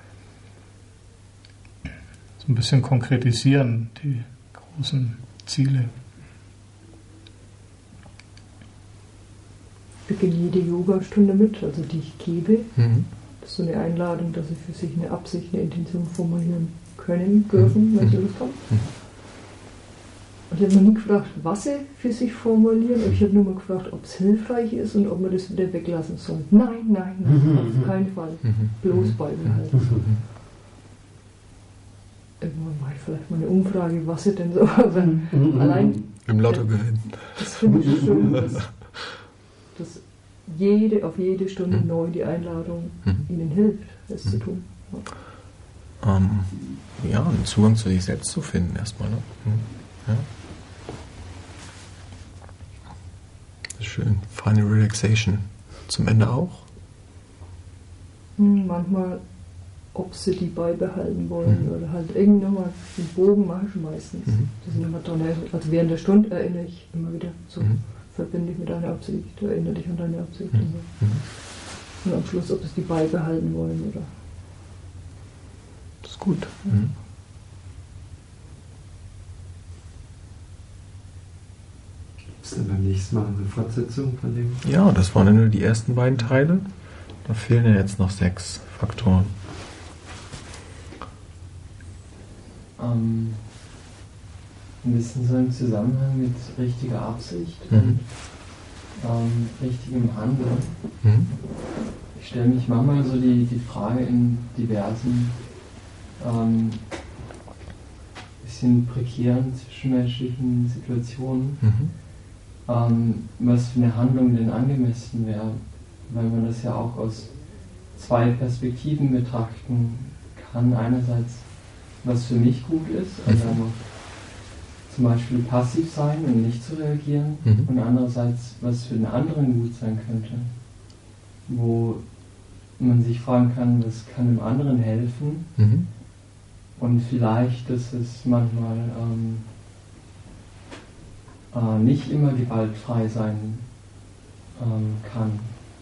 So ein bisschen konkretisieren, die großen Ziele. Ich beginne jede Yogastunde mit, also die ich gebe. Mhm. Das ist so eine Einladung, dass sie für sich eine Absicht, eine Intention formulieren können, dürfen, Mhm. wenn sie Lust haben. Mhm. Und ich habe noch nie gefragt, was sie für sich formulieren. Ich habe nur mal gefragt, ob es hilfreich ist und ob man das wieder weglassen soll. Nein, nein, nein, Mhm. auf keinen Fall. Mhm. Bloß beibehalten. Mhm. Irgendwann mache ich vielleicht mal eine Umfrage, was sie denn so. Also Mhm. allein Im Lotto gewinnen. das finde ich schön, dass, dass jede, auf jede Stunde Mhm. neu die Einladung Mhm. ihnen hilft, es Mhm. zu tun. Ja. Ähm, ja, einen Zugang zu sich selbst zu finden erstmal. Ne? Mhm. Ja. Das ist schön. Final Relaxation. Zum Ende auch? Hm, Manchmal, ob sie die beibehalten wollen Mhm. oder halt irgendwann mal den Bogen mache ich meistens. Mhm. Das sind immer dran, also während der Stunde erinnere ich immer wieder so. Mhm. Verbinde ich mit deiner Absicht, erinnere dich an deine Absicht. Mhm. Und, so. Mhm. Und am Schluss, ob sie die beibehalten wollen oder. Das ist gut. Mhm. Gibt es dann beim nächsten Mal eine Fortsetzung von dem? Ja, das waren ja nur die ersten beiden Teile. Da fehlen ja jetzt noch sechs Faktoren. Ähm, ein bisschen so im Zusammenhang mit richtiger Absicht Mhm. und ähm, richtigem Handeln. Mhm. Ich stelle mich manchmal so die, die Frage in diversen ähm, bisschen prekären zwischenmenschlichen Situationen, Mhm. ähm, was für eine Handlung denn angemessen wäre, weil man das ja auch aus zwei Perspektiven betrachten kann. Einerseits, was für mich gut ist, also einfach zum Beispiel passiv sein und nicht zu reagieren, Mhm. und andererseits, was für den anderen gut sein könnte, wo man sich fragen kann, was kann dem anderen helfen, Mhm. und vielleicht, dass es manchmal ähm, äh, nicht immer gewaltfrei sein ähm, kann.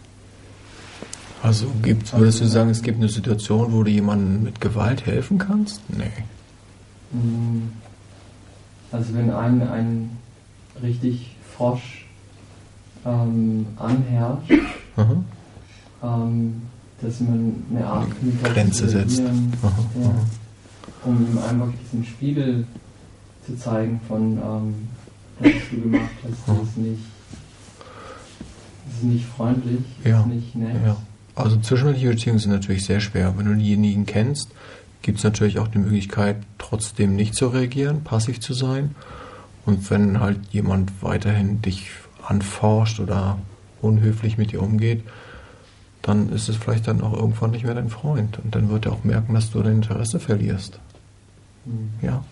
Also gibt, würdest du sagen, es gibt eine Situation, wo du jemandem mit Gewalt helfen kannst? Nee. Mm, Also wenn ein, ein richtig Frosch ähm, anherrscht, Aha. ähm, dass man eine Art mit Grenze setzt. Aha, ja, aha. um ihm einfach diesen Spiegel zu zeigen von ähm, das, was du gemacht hast, das ist nicht, das ist nicht freundlich, das Ja, ist nicht nett. Ja. Also zwischenmenschliche Beziehungen sind natürlich sehr schwer. Wenn du denjenigen kennst, gibt es natürlich auch die Möglichkeit, trotzdem nicht zu reagieren, passiv zu sein. Und wenn halt jemand weiterhin dich anforscht oder unhöflich mit dir umgeht, dann ist es vielleicht dann auch irgendwann nicht mehr dein Freund. Und dann wird er auch merken, dass du dein Interesse verlierst. Mhm. Ja.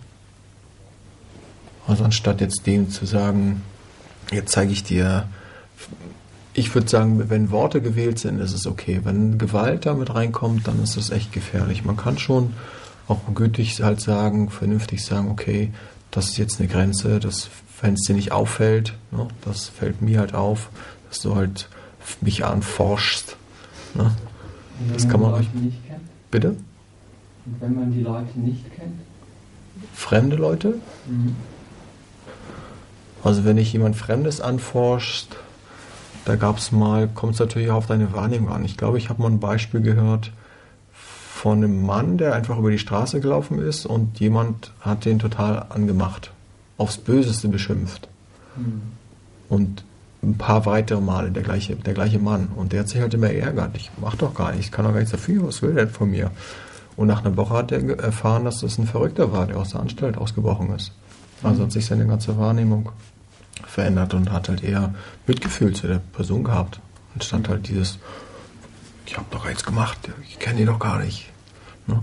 Also anstatt jetzt dem zu sagen, jetzt zeige ich dir, ich würde sagen, wenn Worte gewählt sind, ist es okay. Wenn Gewalt damit reinkommt, dann ist es echt gefährlich. Man kann schon auch gütig halt sagen, vernünftig sagen, okay, das ist jetzt eine Grenze, das, wenn es dir nicht auffällt, ne, das fällt mir halt auf, dass du halt mich anforschst. Ne? Und wenn Das man kann man die euch. Leute nicht kennt? Bitte? Und wenn man die Leute nicht kennt? Fremde Leute? Mhm. Also wenn dich jemand Fremdes anforscht, da gab es mal, kommt es natürlich auch auf deine Wahrnehmung an. Ich glaube, ich habe mal ein Beispiel gehört von einem Mann, der einfach über die Straße gelaufen ist und jemand hat den total angemacht, aufs Böseste beschimpft. Mhm. Und ein paar weitere Male der gleiche, der gleiche Mann. Und der hat sich halt immer ärgert. Ich mach doch gar nichts, ich kann doch gar nichts dafür, was will der denn von mir? Und nach einer Woche hat er ge- erfahren, dass das ein Verrückter war, der aus der Anstalt ausgebrochen ist. Also hat sich seine ganze Wahrnehmung verändert und hat halt eher Mitgefühl zu der Person gehabt. Anstatt halt dieses, ich habe doch jetzt gemacht, ich kenne ihn doch gar nicht. Ne?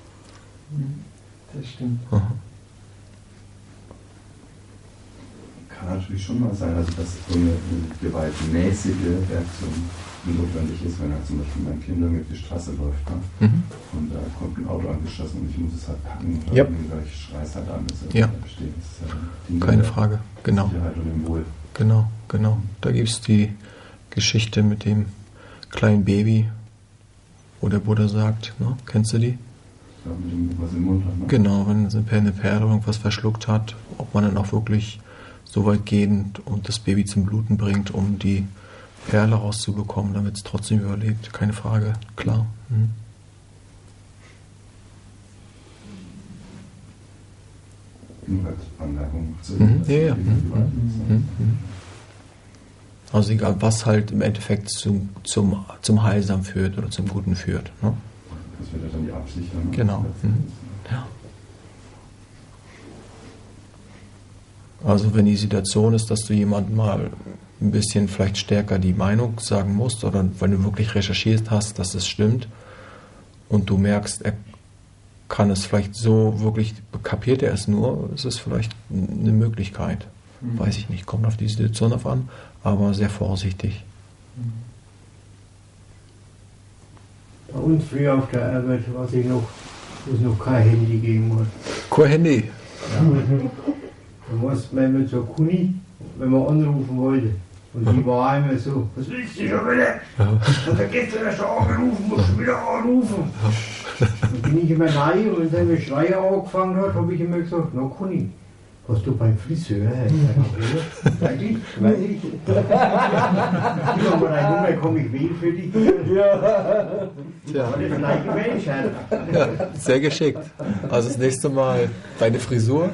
Das stimmt. Aha. kann natürlich schon mal sein, also dass so eine, eine gewaltmäßige Reaktion notwendig ist, wenn halt zum Beispiel mein Kind dann auf die Straße läuft, ne? Mhm. Und da kommt ein Auto angeschossen und ich muss es halt packen und yep. ich schreie es halt an, das ist ja. Bestehen. Das ist ja keine Frage, genau. Sicherheit und dem Wohl. Genau, genau. Da gibt es die Geschichte mit dem kleinen Baby, wo der Buddha sagt, ne? Kennst du die? Ja, mit dem was im Mund hat, ne? Genau, wenn eine Perle irgendwas verschluckt hat, ob man dann auch wirklich so weit geht und das Baby zum Bluten bringt, um die Perle rauszubekommen, damit es trotzdem überlebt. Keine Frage, klar. Mhm. Nur als Anmerkung. Mhm. Ja, ja. Mhm. Mhm. Also egal, was halt im Endeffekt zum, zum, zum Heilsam führt oder zum Guten führt. Ne? Das wird ja dann die Absicht. Ne? Genau. Mhm. Ja. Also wenn die Situation ist, dass du jemandem mal ein bisschen vielleicht stärker die Meinung sagen musst oder wenn du wirklich recherchiert hast, dass es stimmt und du merkst, er kann es vielleicht so wirklich, kapiert er es nur, ist es vielleicht eine Möglichkeit. Mhm. Weiß ich nicht, kommt auf die Situation auf an, aber sehr vorsichtig. Bei uns früher auf der Arbeit, was ich noch, wo es noch kein Handy gegeben hat. Kein Handy? Ja. Da musste man mit so Kuni, wenn man anrufen wollte. Und die war einmal so, was willst du schon wieder? Ja. Und dann geht's ja schon angerufen, musst du wieder anrufen. Ja. Dann bin ich immer rein und wenn der Schreier angefangen hat, habe ich immer gesagt, na Kuni, was du beim Friseur hast. Weiß ich, weiß ich. Gib mir mal deine Nummer, komm ich wählen für dich. Ja. Ja. Das gleiche Mensch, ja, sehr geschickt. Also das nächste Mal deine Frisur.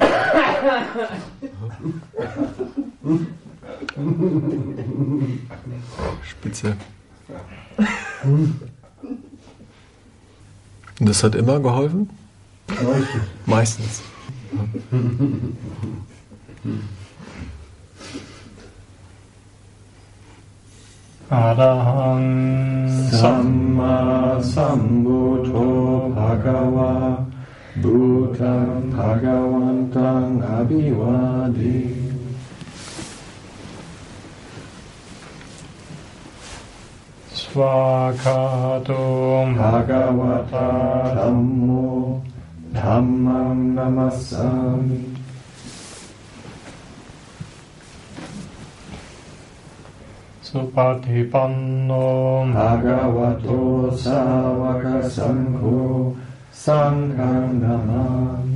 Spitze. Und das hat immer geholfen? Meistens. Meistens. Arahang Samma Sambuddho Bhagava Bhutam Bhagavantam Abhivadi. Svakato Bhagavata Dhammo Dhammam Namassami. Supatipanno Bhagavato Savaka Sangho Sangham Namami.